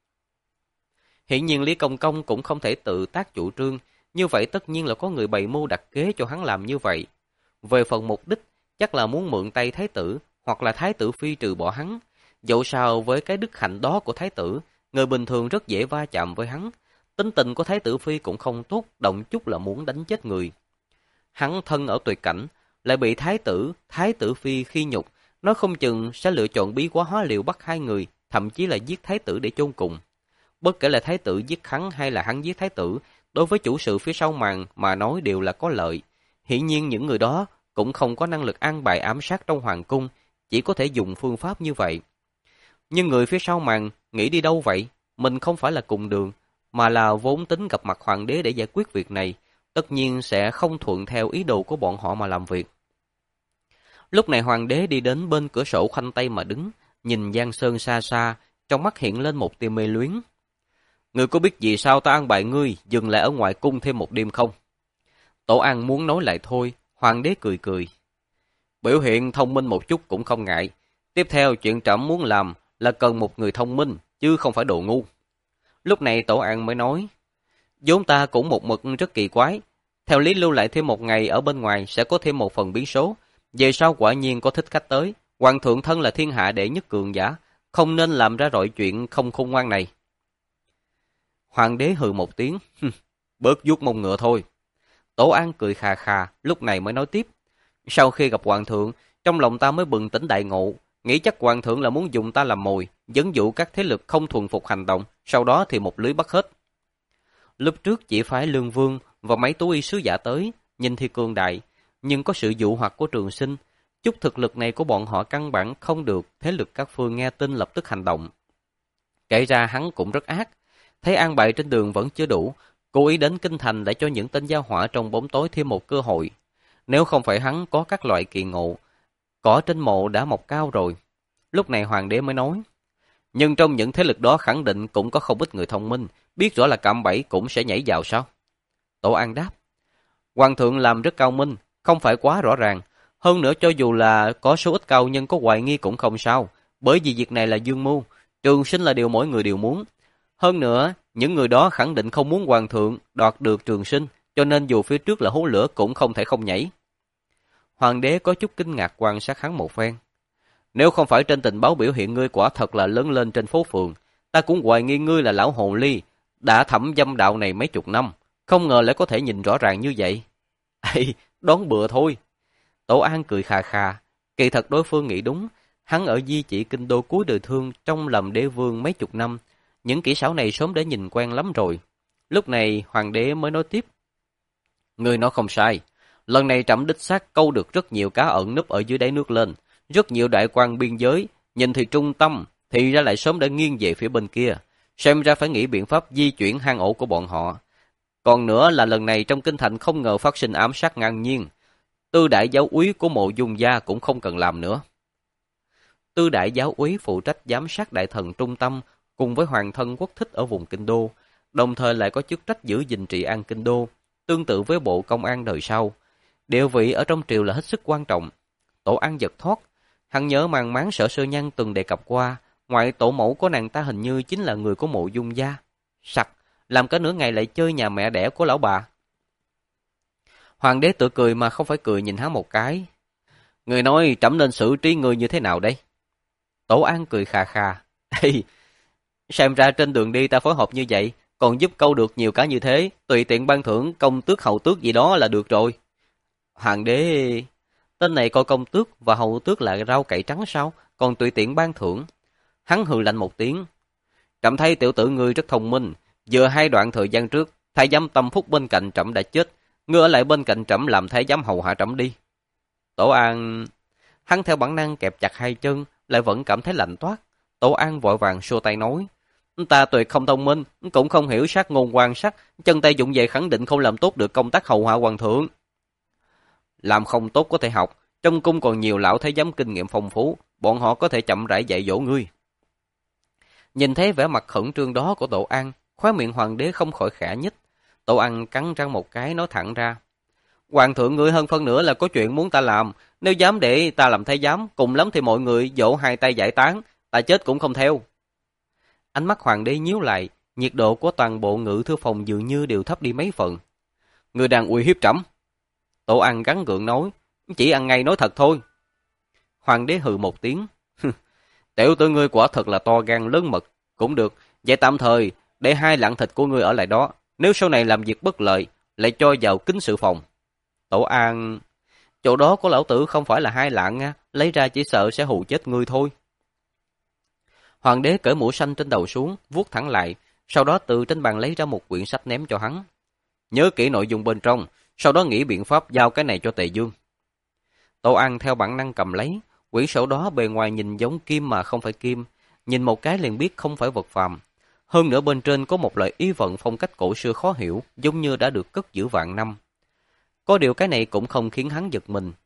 Hiện nhiên Lý Công Công cũng không thể tự tác chủ trương, như vậy tất nhiên là có người bày mưu đặt kế cho hắn làm như vậy. Về phần mục đích, chắc là muốn mượn tay thái tử, hoặc là thái tử phi trừ bỏ hắn. Dẫu sao với cái đức hạnh đó của thái tử, người bình thường rất dễ va chạm với hắn. Tính tình của thái tử phi cũng không tốt, động chút là muốn đánh chết người. Hắn thân ở tuyệt cảnh, lại bị thái tử, thái tử phi khi nhục, nói không chừng sẽ lựa chọn bí quá hóa liều bắt hai người, thậm chí là giết thái tử để chôn cùng. Bất kể là thái tử giết hắn hay là hắn giết thái tử, đối với chủ sự phía sau màn mà nói đều là có lợi. Hiển nhiên những người đó cũng không có năng lực an bài ám sát trong hoàng cung, chỉ có thể dùng phương pháp như vậy. Nhưng người phía sau màn nghĩ đi đâu vậy? Mình không phải là cùng đường, mà là vốn tính gặp mặt hoàng đế để giải quyết việc này, tất nhiên sẽ không thuận theo ý đồ của bọn họ mà làm việc. Lúc này hoàng đế đi đến bên cửa sổ khoanh tay mà đứng, nhìn Giang Sơn xa xa, trong mắt hiện lên một tia mê luyến. Ngươi có biết vì sao ta an bài ngươi dừng lại ở ngoài cung thêm một đêm không? Tổ An muốn nói lại thôi, hoàng đế cười cười. Biểu hiện thông minh một chút cũng không ngại. Tiếp theo chuyện trẫm muốn làm là cần một người thông minh, chứ không phải đồ ngu. Lúc này Tổ An mới nói, vốn ta cũng một mực rất kỳ quái. Theo lý lưu lại thêm một ngày ở bên ngoài sẽ có thêm một phần biến số. Về sau quả nhiên có thích khách tới. Hoàng thượng thân là thiên hạ đệ nhất cường giả, không nên làm ra loại chuyện không khôn ngoan này. Hoàng đế hừ một tiếng, bớt vuốt mông ngựa thôi. Tổ An cười khà khà, lúc này mới nói tiếp. Sau khi gặp hoàng thượng, trong lòng ta mới bừng tỉnh đại ngộ, nghĩ chắc hoàng thượng là muốn dùng ta làm mồi, dẫn dụ các thế lực không thuần phục hành động, sau đó thì một lưới bắt hết. Lúc trước chỉ phái Lương Vương và mấy tú y sứ giả tới, nhìn thì cường đại, nhưng có sự dụ hoặc của Trường Sinh, chút thực lực này của bọn họ căn bản không được thế lực các phương nghe tin lập tức hành động. Kể ra hắn cũng rất ác, thấy an bài trên đường vẫn chưa đủ, cố ý đến kinh thành để cho những tên giao hỏa trong bóng tối thêm một cơ hội. Nếu không phải hắn có các loại kỳ ngộ, cỏ trên mộ đã mọc cao rồi. Lúc này hoàng đế mới nói, nhưng trong những thế lực đó khẳng định cũng có không ít người thông minh, biết rõ là cạm bẫy cũng sẽ nhảy vào sao? Tổ An đáp, hoàng thượng làm rất cao minh, không phải quá rõ ràng. Hơn nữa cho dù là có số ít cao nhân có hoài nghi cũng không sao, bởi vì việc này là dương mưu, Trường Sinh là điều mỗi người đều muốn. Hơn nữa, những người đó khẳng định không muốn hoàng thượng đoạt được Trường Sinh, cho nên dù phía trước là hố lửa cũng không thể không nhảy. Hoàng đế có chút kinh ngạc quan sát hắn một phen. Nếu không phải trên tình báo biểu hiện ngươi quả thật là lớn lên trên phố phường, ta cũng hoài nghi ngươi là lão hồ ly, đã thẩm dâm đạo này mấy chục năm, không ngờ lại có thể nhìn rõ ràng như vậy. Ây, đón bừa thôi. Tổ An cười khà khà, kỳ thật đối phương nghĩ đúng, hắn ở di chỉ kinh đô cuối đời thương trong làm đế vương mấy chục năm, những kỹ xảo này sớm đã nhìn quen lắm rồi. Lúc này hoàng đế mới nói tiếp. Ngươi nói không sai, lần này trẫm đích xác câu được rất nhiều cá ẩn núp ở dưới đáy nước lên, rất nhiều đại quan biên giới, nhìn thì trung tâm, thì ra lại sớm đã nghiêng về phía bên kia, xem ra phải nghĩ biện pháp di chuyển hang ổ của bọn họ. Còn nữa là lần này trong kinh thành không ngờ phát sinh ám sát ngang nhiên. Tư đại giáo úy của Mộ Dung gia cũng không cần làm nữa. Tư đại giáo úy phụ trách giám sát đại thần trung tâm cùng với hoàng thân quốc thích ở vùng kinh đô, đồng thời lại có chức trách giữ gìn trị an kinh đô, tương tự với bộ công an đời sau. Địa vị ở trong triều là hết sức quan trọng. Tổ An giật thoát, hắn nhớ mang máng Sở Sơ Nhan từng đề cập qua, ngoại tổ mẫu của nàng ta hình như chính là người của Mộ Dung gia. Sặc, làm cả nửa ngày lại chơi nhà mẹ đẻ của lão bà. Hoàng đế tự cười mà không phải cười nhìn hắn một cái. Người nói trẫm nên xử trí người như thế nào đây? Tổ An cười khà khà. Ê, xem ra trên đường đi ta phối hợp như vậy, còn giúp câu được nhiều cả như thế, tùy tiện ban thưởng công tước hậu tước gì đó là được rồi. Hoàng đế... Tên này coi công tước và hậu tước là rau cải trắng sao, còn tùy tiện ban thưởng. Hắn hừ lạnh một tiếng. Trẫm thấy tiểu tử ngươi rất thông minh, vừa hai đoạn thời gian trước, thái giám Tâm Phúc bên cạnh trẫm đã chết, ngươi ở lại bên cạnh trẫm làm thái giám hầu hạ trẫm đi. Tổ An... Hắn theo bản năng kẹp chặt hai chân, lại vẫn cảm thấy lạnh toát. Tổ An vội vàng xua tay nói, ta tuyệt không thông minh, cũng không hiểu sát ngôn quan sắc, chân tay dụng về khẳng định không làm tốt được công tác hầu hạ hoàng thượng. Làm không tốt có thể học, trong cung còn nhiều lão thái giám kinh nghiệm phong phú, bọn họ có thể chậm rãi dạy dỗ ngươi. Nhìn thấy vẻ mặt khẩn trương đó của Tổ An, khóe miệng hoàng đế không khỏi khẽ nhích. Tổ An cắn răng một cái nói thẳng ra, hoàng thượng ngươi hơn phân nửa là có chuyện muốn ta làm, nếu dám để ta làm thái giám, cùng lắm thì mọi người vỗ hai tay giải tán, ta chết cũng không theo. Ánh mắt hoàng đế nhíu lại, nhiệt độ của toàn bộ ngự thư phòng dường như đều thấp đi mấy phần. Ngươi đang uy hiếp trẫm. Tổ An gắn gượng nói, chỉ ăn ngay nói thật thôi. Hoàng đế hừ một tiếng, tiểu tử ngươi quả thật là to gan lớn mật, cũng được, vậy tạm thời để hai lạng thịt của ngươi ở lại đó, nếu sau này làm việc bất lợi, lại cho vào kính sự phòng. Tổ An, chỗ đó của lão tử không phải là hai lạng nha, lấy ra chỉ sợ sẽ hù chết ngươi thôi. Hoàng đế cởi mũ xanh trên đầu xuống, vuốt thẳng lại, sau đó từ trên bàn lấy ra một quyển sách ném cho hắn. Nhớ kỹ nội dung bên trong, sau đó nghĩ biện pháp giao cái này cho Tề Dương. Tổ An theo bản năng cầm lấy, quyển sổ đó bề ngoài nhìn giống kim mà không phải kim, nhìn một cái liền biết không phải vật phàm. Hơn nữa bên trên có một loại ý vận phong cách cổ xưa khó hiểu, giống như đã được cất giữ vạn năm. Có điều cái này cũng không khiến hắn giật mình.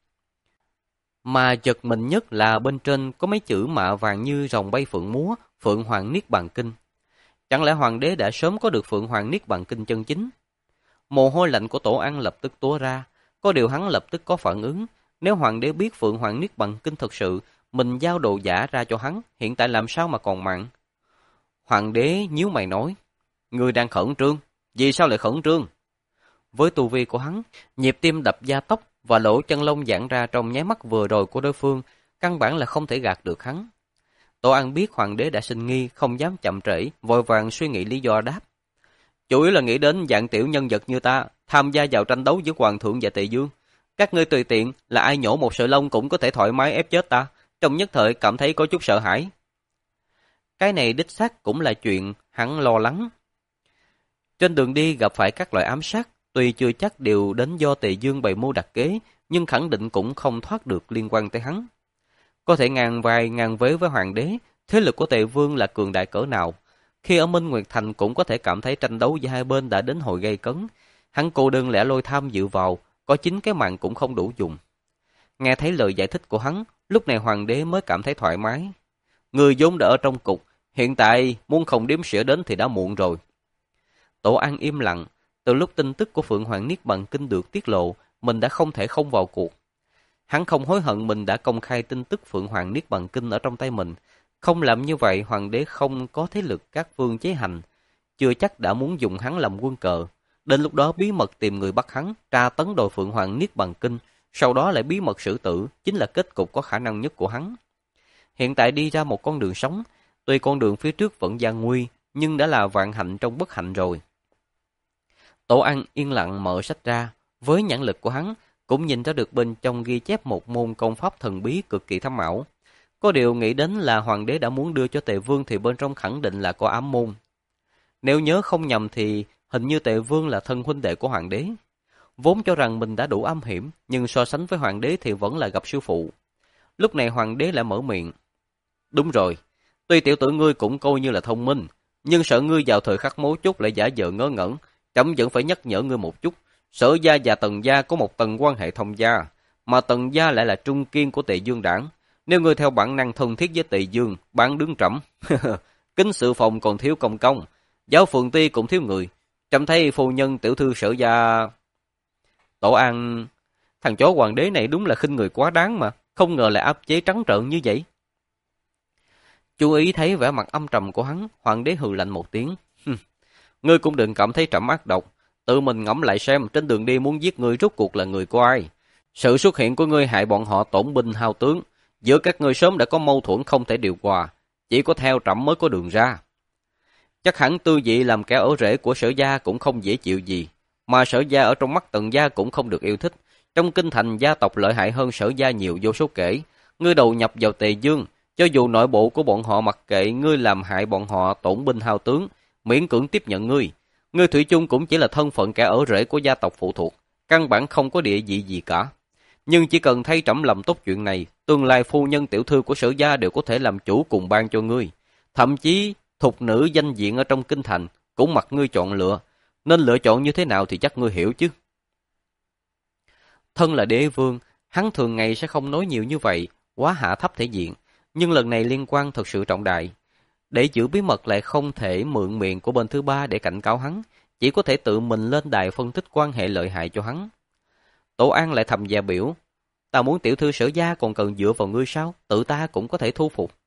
Mà giật mình nhất là bên trên có mấy chữ mạ vàng như rồng bay phượng múa, Phượng Hoàng Niết Bàn Kinh. Chẳng lẽ hoàng đế đã sớm có được Phượng Hoàng Niết Bàn Kinh chân chính? Mồ hôi lạnh của Tổ An lập tức túa ra, có điều hắn lập tức có phản ứng. Nếu hoàng đế biết Phượng Hoàng Niết Bàn Kinh thật sự, mình giao đồ giả ra cho hắn, hiện tại làm sao mà còn mạng? Hoàng đế nhíu mày nói, ngươi đang khẩn trương, vì sao lại khẩn trương? Với tu vi của hắn, nhịp tim đập gia tốc và lỗ chân lông giãn ra trong nháy mắt vừa rồi của đối phương, căn bản là không thể gạt được hắn. Tổ An biết hoàng đế đã sinh nghi, không dám chậm trễ, vội vàng suy nghĩ lý do đáp. Chủ yếu là nghĩ đến dạng tiểu nhân vật như ta, tham gia vào tranh đấu giữa hoàng thượng và Tề Dương. Các ngươi tùy tiện là ai nhổ một sợi lông cũng có thể thoải mái ép chết ta, trong nhất thời cảm thấy có chút sợ hãi. Cái này đích xác cũng là chuyện hắn lo lắng. Trên đường đi gặp phải các loại ám sát, tuy chưa chắc đều đến do Tề Dương bày mưu đặt kế, nhưng khẳng định cũng không thoát được liên quan tới hắn. Có thể ngàn vai ngàn vế với hoàng đế, thế lực của Tề Vương là cường đại cỡ nào. Khi ở Minh Nguyệt Thành cũng có thể cảm thấy tranh đấu giữa hai bên đã đến hồi gây cấn. Hắn cô đơn lẻ loi tham dự vào, có chính cái mạng cũng không đủ dùng. Nghe thấy lời giải thích của hắn, lúc này hoàng đế mới cảm thấy thoải mái. Người vốn đã ở trong cục, hiện tại muốn không đếm xỉa đến thì đã muộn rồi. Tổ An im lặng, từ lúc tin tức của Phượng Hoàng Niết Bàn Kinh được tiết lộ, mình đã không thể không vào cuộc. Hắn không hối hận mình đã công khai tin tức Phượng Hoàng Niết Bàn Kinh ở trong tay mình. Không làm như vậy, hoàng đế không có thế lực các vương chế hành, chưa chắc đã muốn dùng hắn làm quân cờ. Đến lúc đó bí mật tìm người bắt hắn, tra tấn đòi Phượng Hoàng Niết Bàn Kinh, sau đó lại bí mật xử tử, chính là kết cục có khả năng nhất của hắn. Hiện tại đi ra một con đường sống, tuy con đường phía trước vẫn gian nguy, nhưng đã là vạn hạnh trong bất hạnh rồi. Tổ An yên lặng mở sách ra, với nhãn lực của hắn, cũng nhìn ra được bên trong ghi chép một môn công pháp thần bí cực kỳ thâm ảo. Có điều nghĩ đến là hoàng đế đã muốn đưa cho Tề Vương thì bên trong khẳng định là có ám môn. Nếu nhớ không nhầm thì hình như Tề Vương là thân huynh đệ của hoàng đế. Vốn cho rằng mình đã đủ âm hiểm, nhưng so sánh với hoàng đế thì vẫn là gặp sư phụ. Lúc này hoàng đế lại mở miệng. Đúng rồi, tuy tiểu tử ngươi cũng coi như là thông minh, nhưng sợ ngươi vào thời khắc mấu chốt lại giả vờ ngớ ngẩn, Trẫm vẫn phải nhắc nhở ngươi một chút. Sở gia và Tần gia có một tầng quan hệ thông gia, mà Tần gia lại là trung kiên của Tề Dương đảng. Nếu ngươi theo bản năng thân thiết với Tề Dương, bán đứng trẫm, kính sự phòng còn thiếu công công, giáo phường ti cũng thiếu người. Trẫm thấy phu nhân tiểu thư Sở gia. Tổ An, thằng chó hoàng đế này đúng là khinh người quá đáng mà, không ngờ lại áp chế trắng trợn như vậy. Chú ý thấy vẻ mặt âm trầm của hắn, hoàng đế hừ lạnh một tiếng. Ngươi cũng đừng cảm thấy trẫm ác độc, tự mình ngẫm lại xem trên đường đi muốn giết ngươi rốt cuộc là người của ai. Sự xuất hiện của ngươi hại bọn họ tổn binh hao tướng, giữa các ngươi sớm đã có mâu thuẫn không thể điều hòa, chỉ có theo trẫm mới có đường ra. Chắc hẳn Tư Dị làm kẻ ở rễ của Sở gia cũng không dễ chịu gì, mà Sở gia ở trong mắt Tần gia cũng không được yêu thích. Trong kinh thành gia tộc lợi hại hơn Sở gia nhiều vô số kể, ngươi đầu nhập vào Tề Dương, cho dù nội bộ của bọn họ mặc kệ ngươi làm hại bọn họ tổn binh hao tướng, miễn cưỡng tiếp nhận ngươi. Ngươi thủy chung cũng chỉ là thân phận kẻ ở rễ của gia tộc phụ thuộc, căn bản không có địa vị gì cả. Nhưng chỉ cần thay trẫm làm tốt chuyện này, tương lai phu nhân tiểu thư của Sở gia đều có thể làm chủ cùng ban cho ngươi. Thậm chí thục nữ danh diện ở trong kinh thành cũng mặc ngươi chọn lựa, nên lựa chọn như thế nào thì chắc ngươi hiểu chứ. Thân là đế vương, hắn thường ngày sẽ không nói nhiều như vậy, quá hạ thấp thể diện, nhưng lần này liên quan thật sự trọng đại. Để giữ bí mật lại không thể mượn miệng của bên thứ ba để cảnh cáo hắn, chỉ có thể tự mình lên đài phân tích quan hệ lợi hại cho hắn. Tổ An lại thầm dè biểu, ta muốn tiểu thư Sở gia còn cần dựa vào ngươi sao, tự ta cũng có thể thu phục.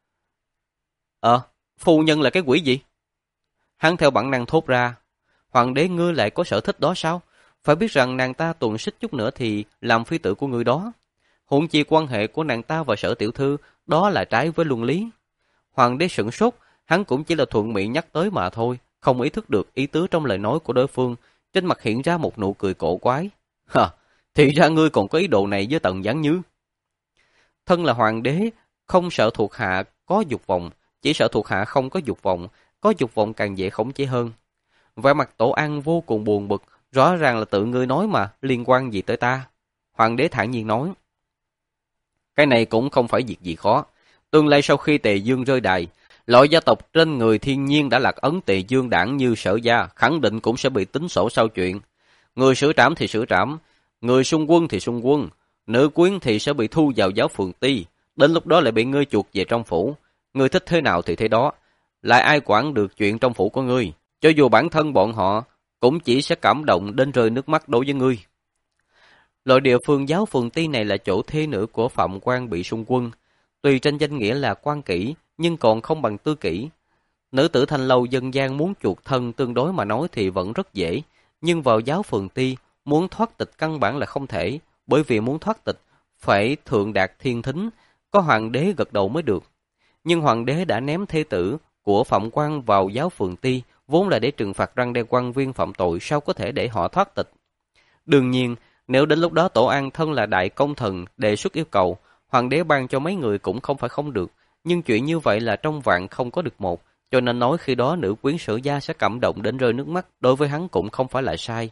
Ờ, phu nhân là cái quỷ gì? Hắn theo bản năng thốt ra, hoàng đế ngươi lại có sở thích đó sao? Phải biết rằng nàng ta tuần xích chút nữa thì làm phi tử của ngươi đó. Huống chi quan hệ của nàng ta và Sở tiểu thư, đó là trái với luân lý. Hoàng đế sửng sốt, hắn cũng chỉ là thuận miệng nhắc tới mà thôi, không ý thức được ý tứ trong lời nói của đối phương, trên mặt hiện ra một nụ cười cổ quái. Hả, thì ra ngươi còn có ý đồ này với Tần Giáng Như. Thân là hoàng đế, không sợ thuộc hạ có dục vọng, chỉ sợ thuộc hạ không có dục vọng, có dục vọng càng dễ khống chế hơn. Vẻ mặt Tổ An vô cùng buồn bực, rõ ràng là tự ngươi nói mà, liên quan gì tới ta. Hoàng đế thản nhiên nói, cái này cũng không phải việc gì khó. Tương lai sau khi Tề Dương rơi đài, loại gia tộc trên người thiên nhiên đã lạc ấn Tề Dương đảng như Sở gia, khẳng định cũng sẽ bị tính sổ sau chuyện. Người xử trảm thì xử trảm, người xung quân thì xung quân, nữ quyến thì sẽ bị thu vào giáo phường ti, đến lúc đó lại bị ngươi chuột về trong phủ. Ngươi thích thế nào thì thế đó, lại ai quản được chuyện trong phủ của ngươi, cho dù bản thân bọn họ cũng chỉ sẽ cảm động đến rơi nước mắt đối với ngươi. Loại địa phương giáo phường ti này là chỗ thê nữ của Phạm Quan bị xung quân, tuy trên danh nghĩa là quan kỹ, nhưng còn không bằng tư kỹ. Nữ tử thanh lâu dân gian muốn chuột thân tương đối mà nói thì vẫn rất dễ, nhưng vào giáo phường ti, muốn thoát tịch căn bản là không thể, bởi vì muốn thoát tịch, phải thượng đạt thiên thính, có hoàng đế gật đầu mới được. Nhưng hoàng đế đã ném thê tử của Phạm Quan vào giáo phường ti, vốn là để trừng phạt răng đe quan viên phạm tội, sao có thể để họ thoát tịch. Đương nhiên, nếu đến lúc đó Tổ An thân là đại công thần đề xuất yêu cầu, hoàng đế ban cho mấy người cũng không phải không được, nhưng chuyện như vậy là trong vạn không có được một, cho nên nói khi đó nữ quyến Sở gia sẽ cảm động đến rơi nước mắt, đối với hắn cũng không phải là sai.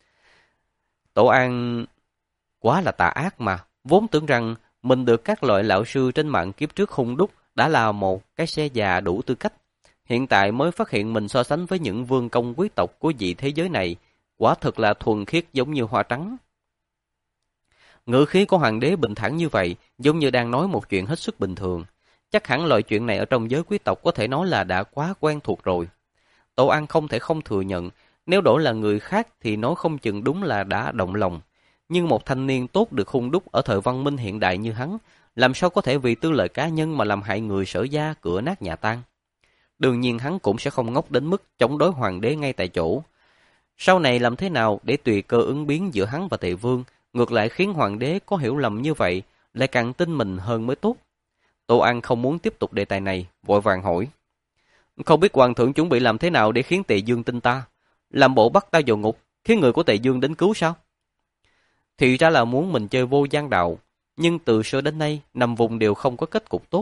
Tổ An quá là tà ác mà, vốn tưởng rằng mình được các loại lão sư trên mạng kiếp trước hung đúc đã là một cái xe già đủ tư cách. Hiện tại mới phát hiện mình so sánh với những vương công quý tộc của dị thế giới này, quả thực là thuần khiết giống như hoa trắng. Ngữ khí của hoàng đế bình thản như vậy, giống như đang nói một chuyện hết sức bình thường. Chắc hẳn loại chuyện này ở trong giới quý tộc có thể nói là đã quá quen thuộc rồi. Tổ An không thể không thừa nhận, nếu đổi là người khác thì nói không chừng đúng là đã động lòng. Nhưng một thanh niên tốt được hung đúc ở thời văn minh hiện đại như hắn, làm sao có thể vì tư lợi cá nhân mà làm hại người Sở gia cửa nát nhà tan. Đương nhiên hắn cũng sẽ không ngốc đến mức chống đối hoàng đế ngay tại chỗ. Sau này làm thế nào để tùy cơ ứng biến giữa hắn và Tề Vương, ngược lại khiến hoàng đế có hiểu lầm như vậy, lại càng tin mình hơn mới tốt. Tổ An không muốn tiếp tục đề tài này, vội vàng hỏi. Không biết hoàng thượng chuẩn bị làm thế nào để khiến Tề Dương tin ta? Làm bộ bắt ta vào ngục, khiến người của Tề Dương đến cứu sao? Thì ra là muốn mình chơi vô gian đạo, nhưng từ xưa đến nay, nằm vùng đều không có kết cục tốt.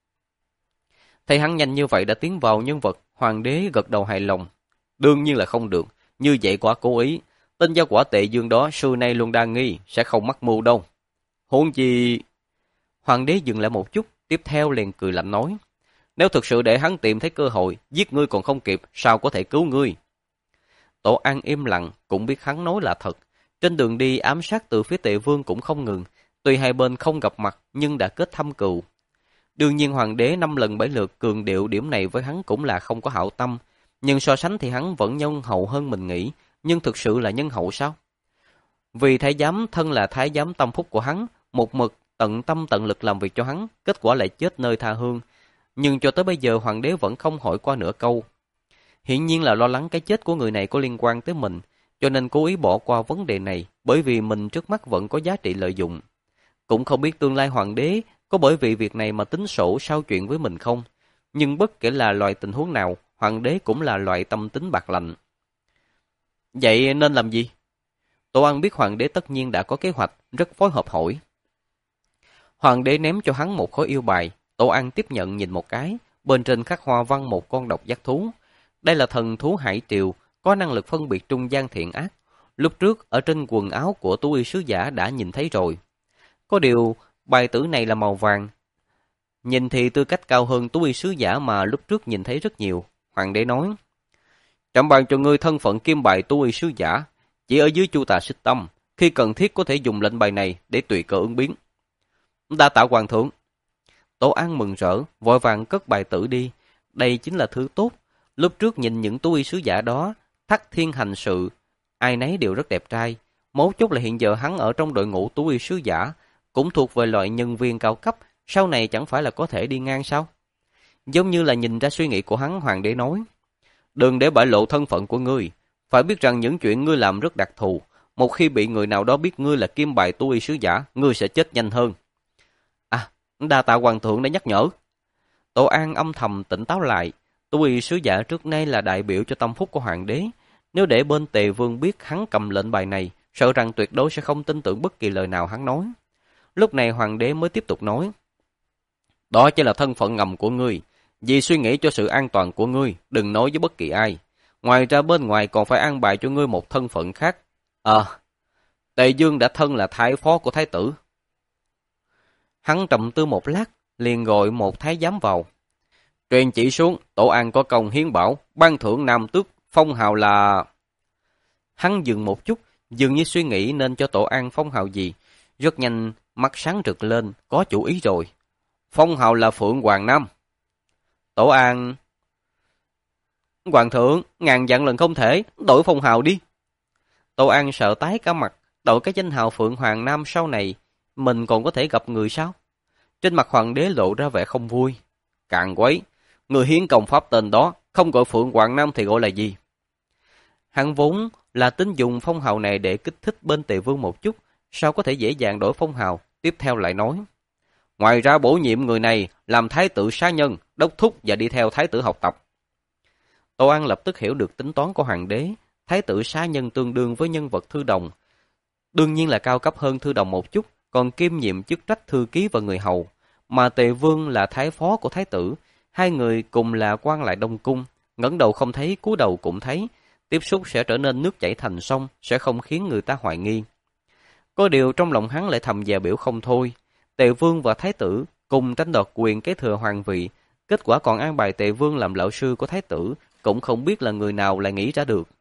Thấy hắn nhanh như vậy đã tiến vào nhân vật, hoàng đế gật đầu hài lòng. Đương nhiên là không được, như vậy quả cố ý. Tên gia quả Tề Dương đó xưa nay luôn đa nghi, sẽ không mắc mưu đâu. Huống chi... Hoàng đế dừng lại một chút, tiếp theo liền cười lạnh nói. Nếu thực sự để hắn tìm thấy cơ hội, giết ngươi còn không kịp, sao có thể cứu ngươi? Tổ An im lặng, cũng biết hắn nói là thật. Trên đường đi ám sát từ phía Tề Vương cũng không ngừng, tuy hai bên không gặp mặt nhưng đã kết thâm cừu. Đương nhiên hoàng đế năm lần bảy lượt cường điệu điểm này với hắn cũng là không có hảo tâm, nhưng so sánh thì hắn vẫn nhân hậu hơn mình nghĩ, nhưng thực sự là nhân hậu sao? Vì thái giám thân là thái giám tâm phúc của hắn, một mực tận tâm tận lực làm việc cho hắn, kết quả lại chết nơi tha hương. Nhưng cho tới bây giờ hoàng đế vẫn không hỏi qua nửa câu. Hiển nhiên là lo lắng cái chết của người này có liên quan tới mình, cho nên cố ý bỏ qua vấn đề này, bởi vì mình trước mắt vẫn có giá trị lợi dụng. Cũng không biết tương lai hoàng đế có bởi vì việc này mà tính sổ sao chuyện với mình không. Nhưng bất kể là loại tình huống nào, hoàng đế cũng là loại tâm tính bạc lạnh. Vậy nên làm gì? Tổ An biết hoàng đế tất nhiên đã có kế hoạch, rất phối hợp hỏi. Hoàng đế ném cho hắn một khối yêu bài, Tổ An tiếp nhận nhìn một cái, bên trên khắc hoa văn một con độc giác thú. Đây là thần thú hải triều, có năng lực phân biệt trung gian thiện ác. Lúc trước ở trên quần áo của tú y sứ giả đã nhìn thấy rồi. Có điều, bài tử này là màu vàng. Nhìn thì tư cách cao hơn tú y sứ giả mà lúc trước nhìn thấy rất nhiều. Hoàng đế nói, trẫm ban cho ngươi thân phận kim bài tú y sứ giả, chỉ ở dưới Chu Tà Xích Tâm, khi cần thiết có thể dùng lệnh bài này để tùy cơ ứng biến. Đa tạ hoàng thượng. Tổ An mừng rỡ, vội vàng cất bài tử đi. Đây chính là thứ tốt. Lúc trước nhìn những tú y sứ giả đó, thắt thiên hành sự, ai nấy đều rất đẹp trai. Mấu chốt là hiện giờ hắn ở trong đội ngũ tú y sứ giả, cũng thuộc về loại nhân viên cao cấp, sau này chẳng phải là có thể đi ngang sao? Giống như là nhìn ra suy nghĩ của hắn, hoàng đế nói, đừng để bại lộ thân phận của ngươi, phải biết rằng những chuyện ngươi làm rất đặc thù, một khi bị người nào đó biết ngươi là kim bài tú y sứ giả, ngươi sẽ chết nhanh hơn. À, đa tạ hoàng thượng đã nhắc nhở. Tổ An âm thầm tỉnh táo lại, tú y sứ giả trước nay là đại biểu cho tâm phúc của hoàng đế, nếu để bên Tề Vương biết hắn cầm lệnh bài này, sợ rằng tuyệt đối sẽ không tin tưởng bất kỳ lời nào hắn nói. Lúc này hoàng đế mới tiếp tục nói, đó chỉ là thân phận ngầm của ngươi, vì suy nghĩ cho sự an toàn của ngươi, đừng nói với bất kỳ ai. Ngoài ra bên ngoài còn phải an bài cho ngươi một thân phận khác. Ờ, à, Tề Dương đã thân là thái phó của thái tử. Hắn trầm tư một lát, liền gọi một thái giám vào. Truyền chỉ xuống, Tổ An có công hiến bảo, ban thưởng nam tước, phong hào là... Hắn dừng một chút, dường như suy nghĩ nên cho Tổ An phong hào gì. Rất nhanh, mắt sáng rực lên, có chủ ý rồi. Phong hào là Phượng Hoàng Nam. Tổ An... Hoàng thượng, ngàn dặn lần không thể, đổi phong hào đi. Tổ An sợ tái cả mặt, đổi cái danh hào Phượng Hoàng Nam sau này, mình còn có thể gặp người sao? Trên mặt hoàng đế lộ ra vẻ không vui. Càn quấy, người hiến công pháp tên đó, không gọi Phượng Hoàng Nam thì gọi là gì? Hắn vốn là tính dùng phong hào này để kích thích bên Tề Vương một chút, sao có thể dễ dàng đổi phong hào, tiếp theo lại nói. Ngoài ra bổ nhiệm người này làm thái tử xá nhân, đốc thúc và đi theo thái tử học tập. Tổ An lập tức hiểu được tính toán của hoàng đế, thái tử xá nhân tương đương với nhân vật thư đồng. Đương nhiên là cao cấp hơn thư đồng một chút, còn kiêm nhiệm chức trách thư ký và người hầu. Mà Tề Vương là thái phó của thái tử, hai người cùng là quan lại Đông Cung, ngẩng đầu không thấy, cúi đầu cũng thấy, tiếp xúc sẽ trở nên nước chảy thành sông, sẽ không khiến người ta hoài nghi. Có điều trong lòng hắn lại thầm dè biểu không thôi, Tề Vương và thái tử cùng tranh đoạt quyền kế thừa hoàng vị, kết quả còn an bài Tề Vương làm lão sư của thái tử, cũng không biết là người nào lại nghĩ ra được.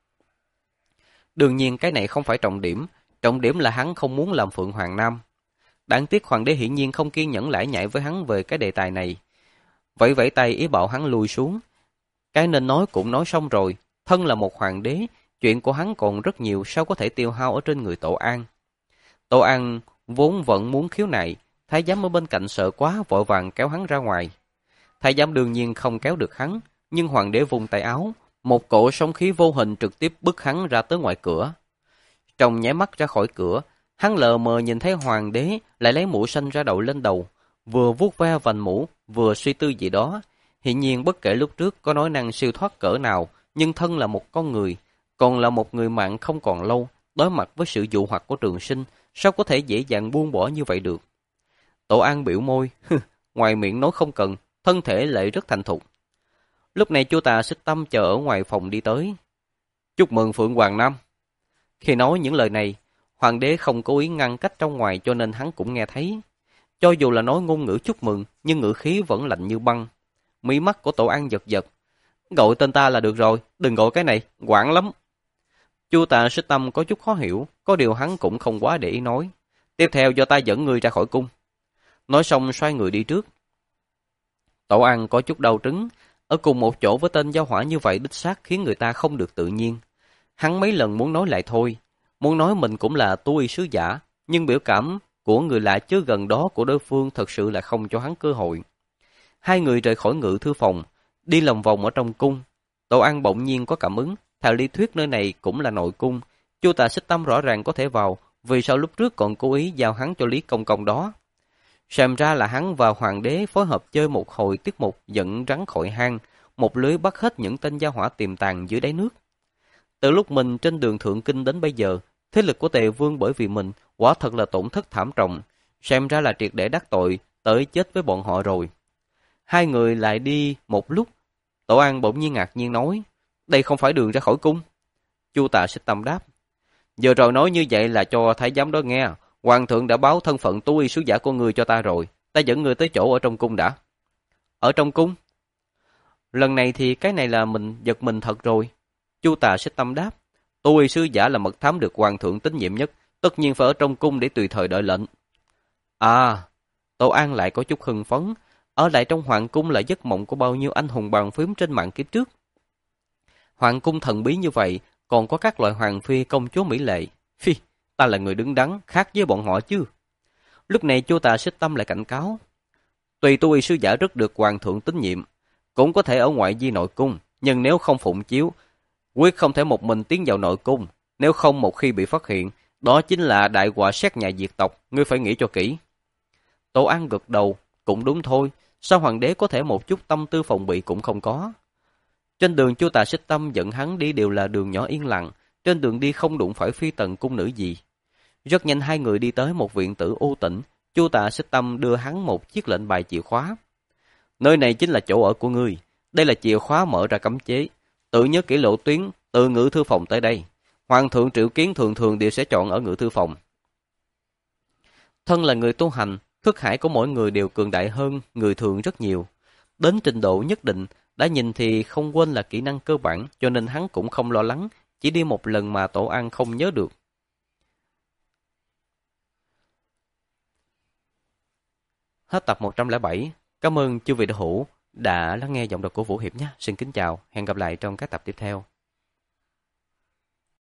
Đương nhiên cái này không phải trọng điểm, trọng điểm là hắn không muốn làm Phượng Hoàng Nam. Đáng tiếc hoàng đế hiển nhiên không kiên nhẫn lải nhải với hắn về cái đề tài này. Vẫy vẫy tay ý bảo hắn lùi xuống. Cái nên nói cũng nói xong rồi, thân là một hoàng đế, chuyện của hắn còn rất nhiều, sao có thể tiêu hao ở trên người Tổ An. Tổ An vốn vẫn muốn khiếu nại, thái giám ở bên cạnh sợ quá vội vàng kéo hắn ra ngoài. Thái giám đương nhiên không kéo được hắn, nhưng hoàng đế vung tay áo, một cổ sóng khí vô hình trực tiếp bức hắn ra tới ngoài cửa. Trong nháy mắt ra khỏi cửa, hắn lờ mờ nhìn thấy hoàng đế lại lấy mũ xanh ra đậu lên đầu, vừa vuốt ve vành mũ, vừa suy tư gì đó. Hiển nhiên bất kể lúc trước có nói năng siêu thoát cỡ nào, nhưng thân là một con người, còn là một người mạng không còn lâu, đối mặt với sự dụ hoặc của Trường Sinh, sao có thể dễ dàng buông bỏ như vậy được? Tổ An biểu môi, ngoài miệng nói không cần, thân thể lại rất thành thục. Lúc này Chu Tà Xích Tâm chờ ở ngoài phòng đi tới. Chúc mừng Phượng Hoàng Nam. Khi nói những lời này, hoàng đế không cố ý ngăn cách trong ngoài cho nên hắn cũng nghe thấy. Cho dù là nói ngôn ngữ chúc mừng, nhưng ngữ khí vẫn lạnh như băng. Mí mắt của Tổ An giật giật. Gọi tên ta là được rồi, đừng gọi cái này, quảng lắm. Chu Tạ Xích Tâm có chút khó hiểu, có điều hắn cũng không quá để ý nói. Tiếp theo do ta dẫn người ra khỏi cung. Nói xong xoay người đi trước. Tổ An có chút đau trứng, ở cùng một chỗ với tên giao hỏa như vậy đích xác khiến người ta không được tự nhiên. Hắn mấy lần muốn nói lại thôi, muốn nói mình cũng là tu y sứ giả, nhưng biểu cảm của người lạ chớ gần đó của đối phương thật sự là không cho hắn cơ hội. Hai người rời khỏi ngự thư phòng, đi lòng vòng ở trong cung. Tổ An bỗng nhiên có cảm ứng, theo lý thuyết nơi này cũng là nội cung. Chu Tạ Xích Tâm rõ ràng có thể vào, vì sao lúc trước còn cố ý giao hắn cho Lý Công Công đó. Xem ra là hắn và hoàng đế phối hợp chơi một hồi tiết mục dẫn rắn khỏi hang, một lưới bắt hết những tên gia hỏa tiềm tàng dưới đáy nước. Từ lúc mình trên đường thượng kinh đến bây giờ, thế lực của Tề Vương bởi vì mình quả thật là tổn thất thảm trọng, xem ra là triệt để đắc tội, tới chết với bọn họ rồi. Hai người lại đi một lúc, Tổ An bỗng nhiên ngạc nhiên nói, đây không phải đường ra khỏi cung. Chu Tạ Xích Tâm đáp, giờ rồi nói như vậy là cho thái giám đó nghe, hoàng thượng đã báo thân phận tu y sứ giả của người cho ta rồi, ta dẫn người tới chỗ ở trong cung đã. Ở trong cung? Lần này thì cái này là mình giật mình thật rồi. Chu Tạ Xích Tâm đáp, tu y sứ giả là mật thám được hoàng thượng tín nhiệm nhất, tất nhiên phải ở trong cung để tùy thời đợi lệnh. À, Tổ An lại có chút hưng phấn, ở lại trong hoàng cung là giấc mộng của bao nhiêu anh hùng bàn phím trên mạng kiếp trước. Hoàng cung thần bí như vậy, còn có các loại hoàng phi công chúa mỹ lệ. Phi, ta là người đứng đắn, khác với bọn họ chứ. Lúc này Chu Tạ Xích Tâm lại cảnh cáo. Tuy tu y sứ giả rất được hoàng thượng tín nhiệm, cũng có thể ở ngoại vi nội cung, nhưng nếu không phụng chiếu, quyết không thể một mình tiến vào nội cung. Nếu không một khi bị phát hiện, đó chính là đại họa xét nhà diệt tộc, ngươi phải nghĩ cho kỹ. Tổ An gật đầu, cũng đúng thôi, sao hoàng đế có thể một chút tâm tư phòng bị cũng không có. Trên đường Chu Tạ Xích Tâm dẫn hắn đi đều là đường nhỏ yên lặng, trên đường đi không đụng phải phi tần cung nữ gì. Rất nhanh hai người đi tới một viện tử u tĩnh, Chu Tạ Xích Tâm đưa hắn một chiếc lệnh bài chìa khóa. Nơi này chính là chỗ ở của ngươi, đây là chìa khóa mở ra cấm chế, tự nhớ kỹ lộ tuyến từ ngự thư phòng tới đây. Hoàng thượng triệu kiến thường thường đều sẽ chọn ở ngự thư phòng. Thân là người tu hành, thức hải của mỗi người đều cường đại hơn người thường rất nhiều. Đến trình độ nhất định, đã nhìn thì không quên là kỹ năng cơ bản, cho nên hắn cũng không lo lắng, chỉ đi một lần mà Tổ An không nhớ được. Hết tập một trăm lẻ bảy. Cảm ơn chư vị đạo hữu đã lắng nghe giọng đọc của Vũ Hiệp nhé. Xin kính chào, hẹn gặp lại trong các tập tiếp theo.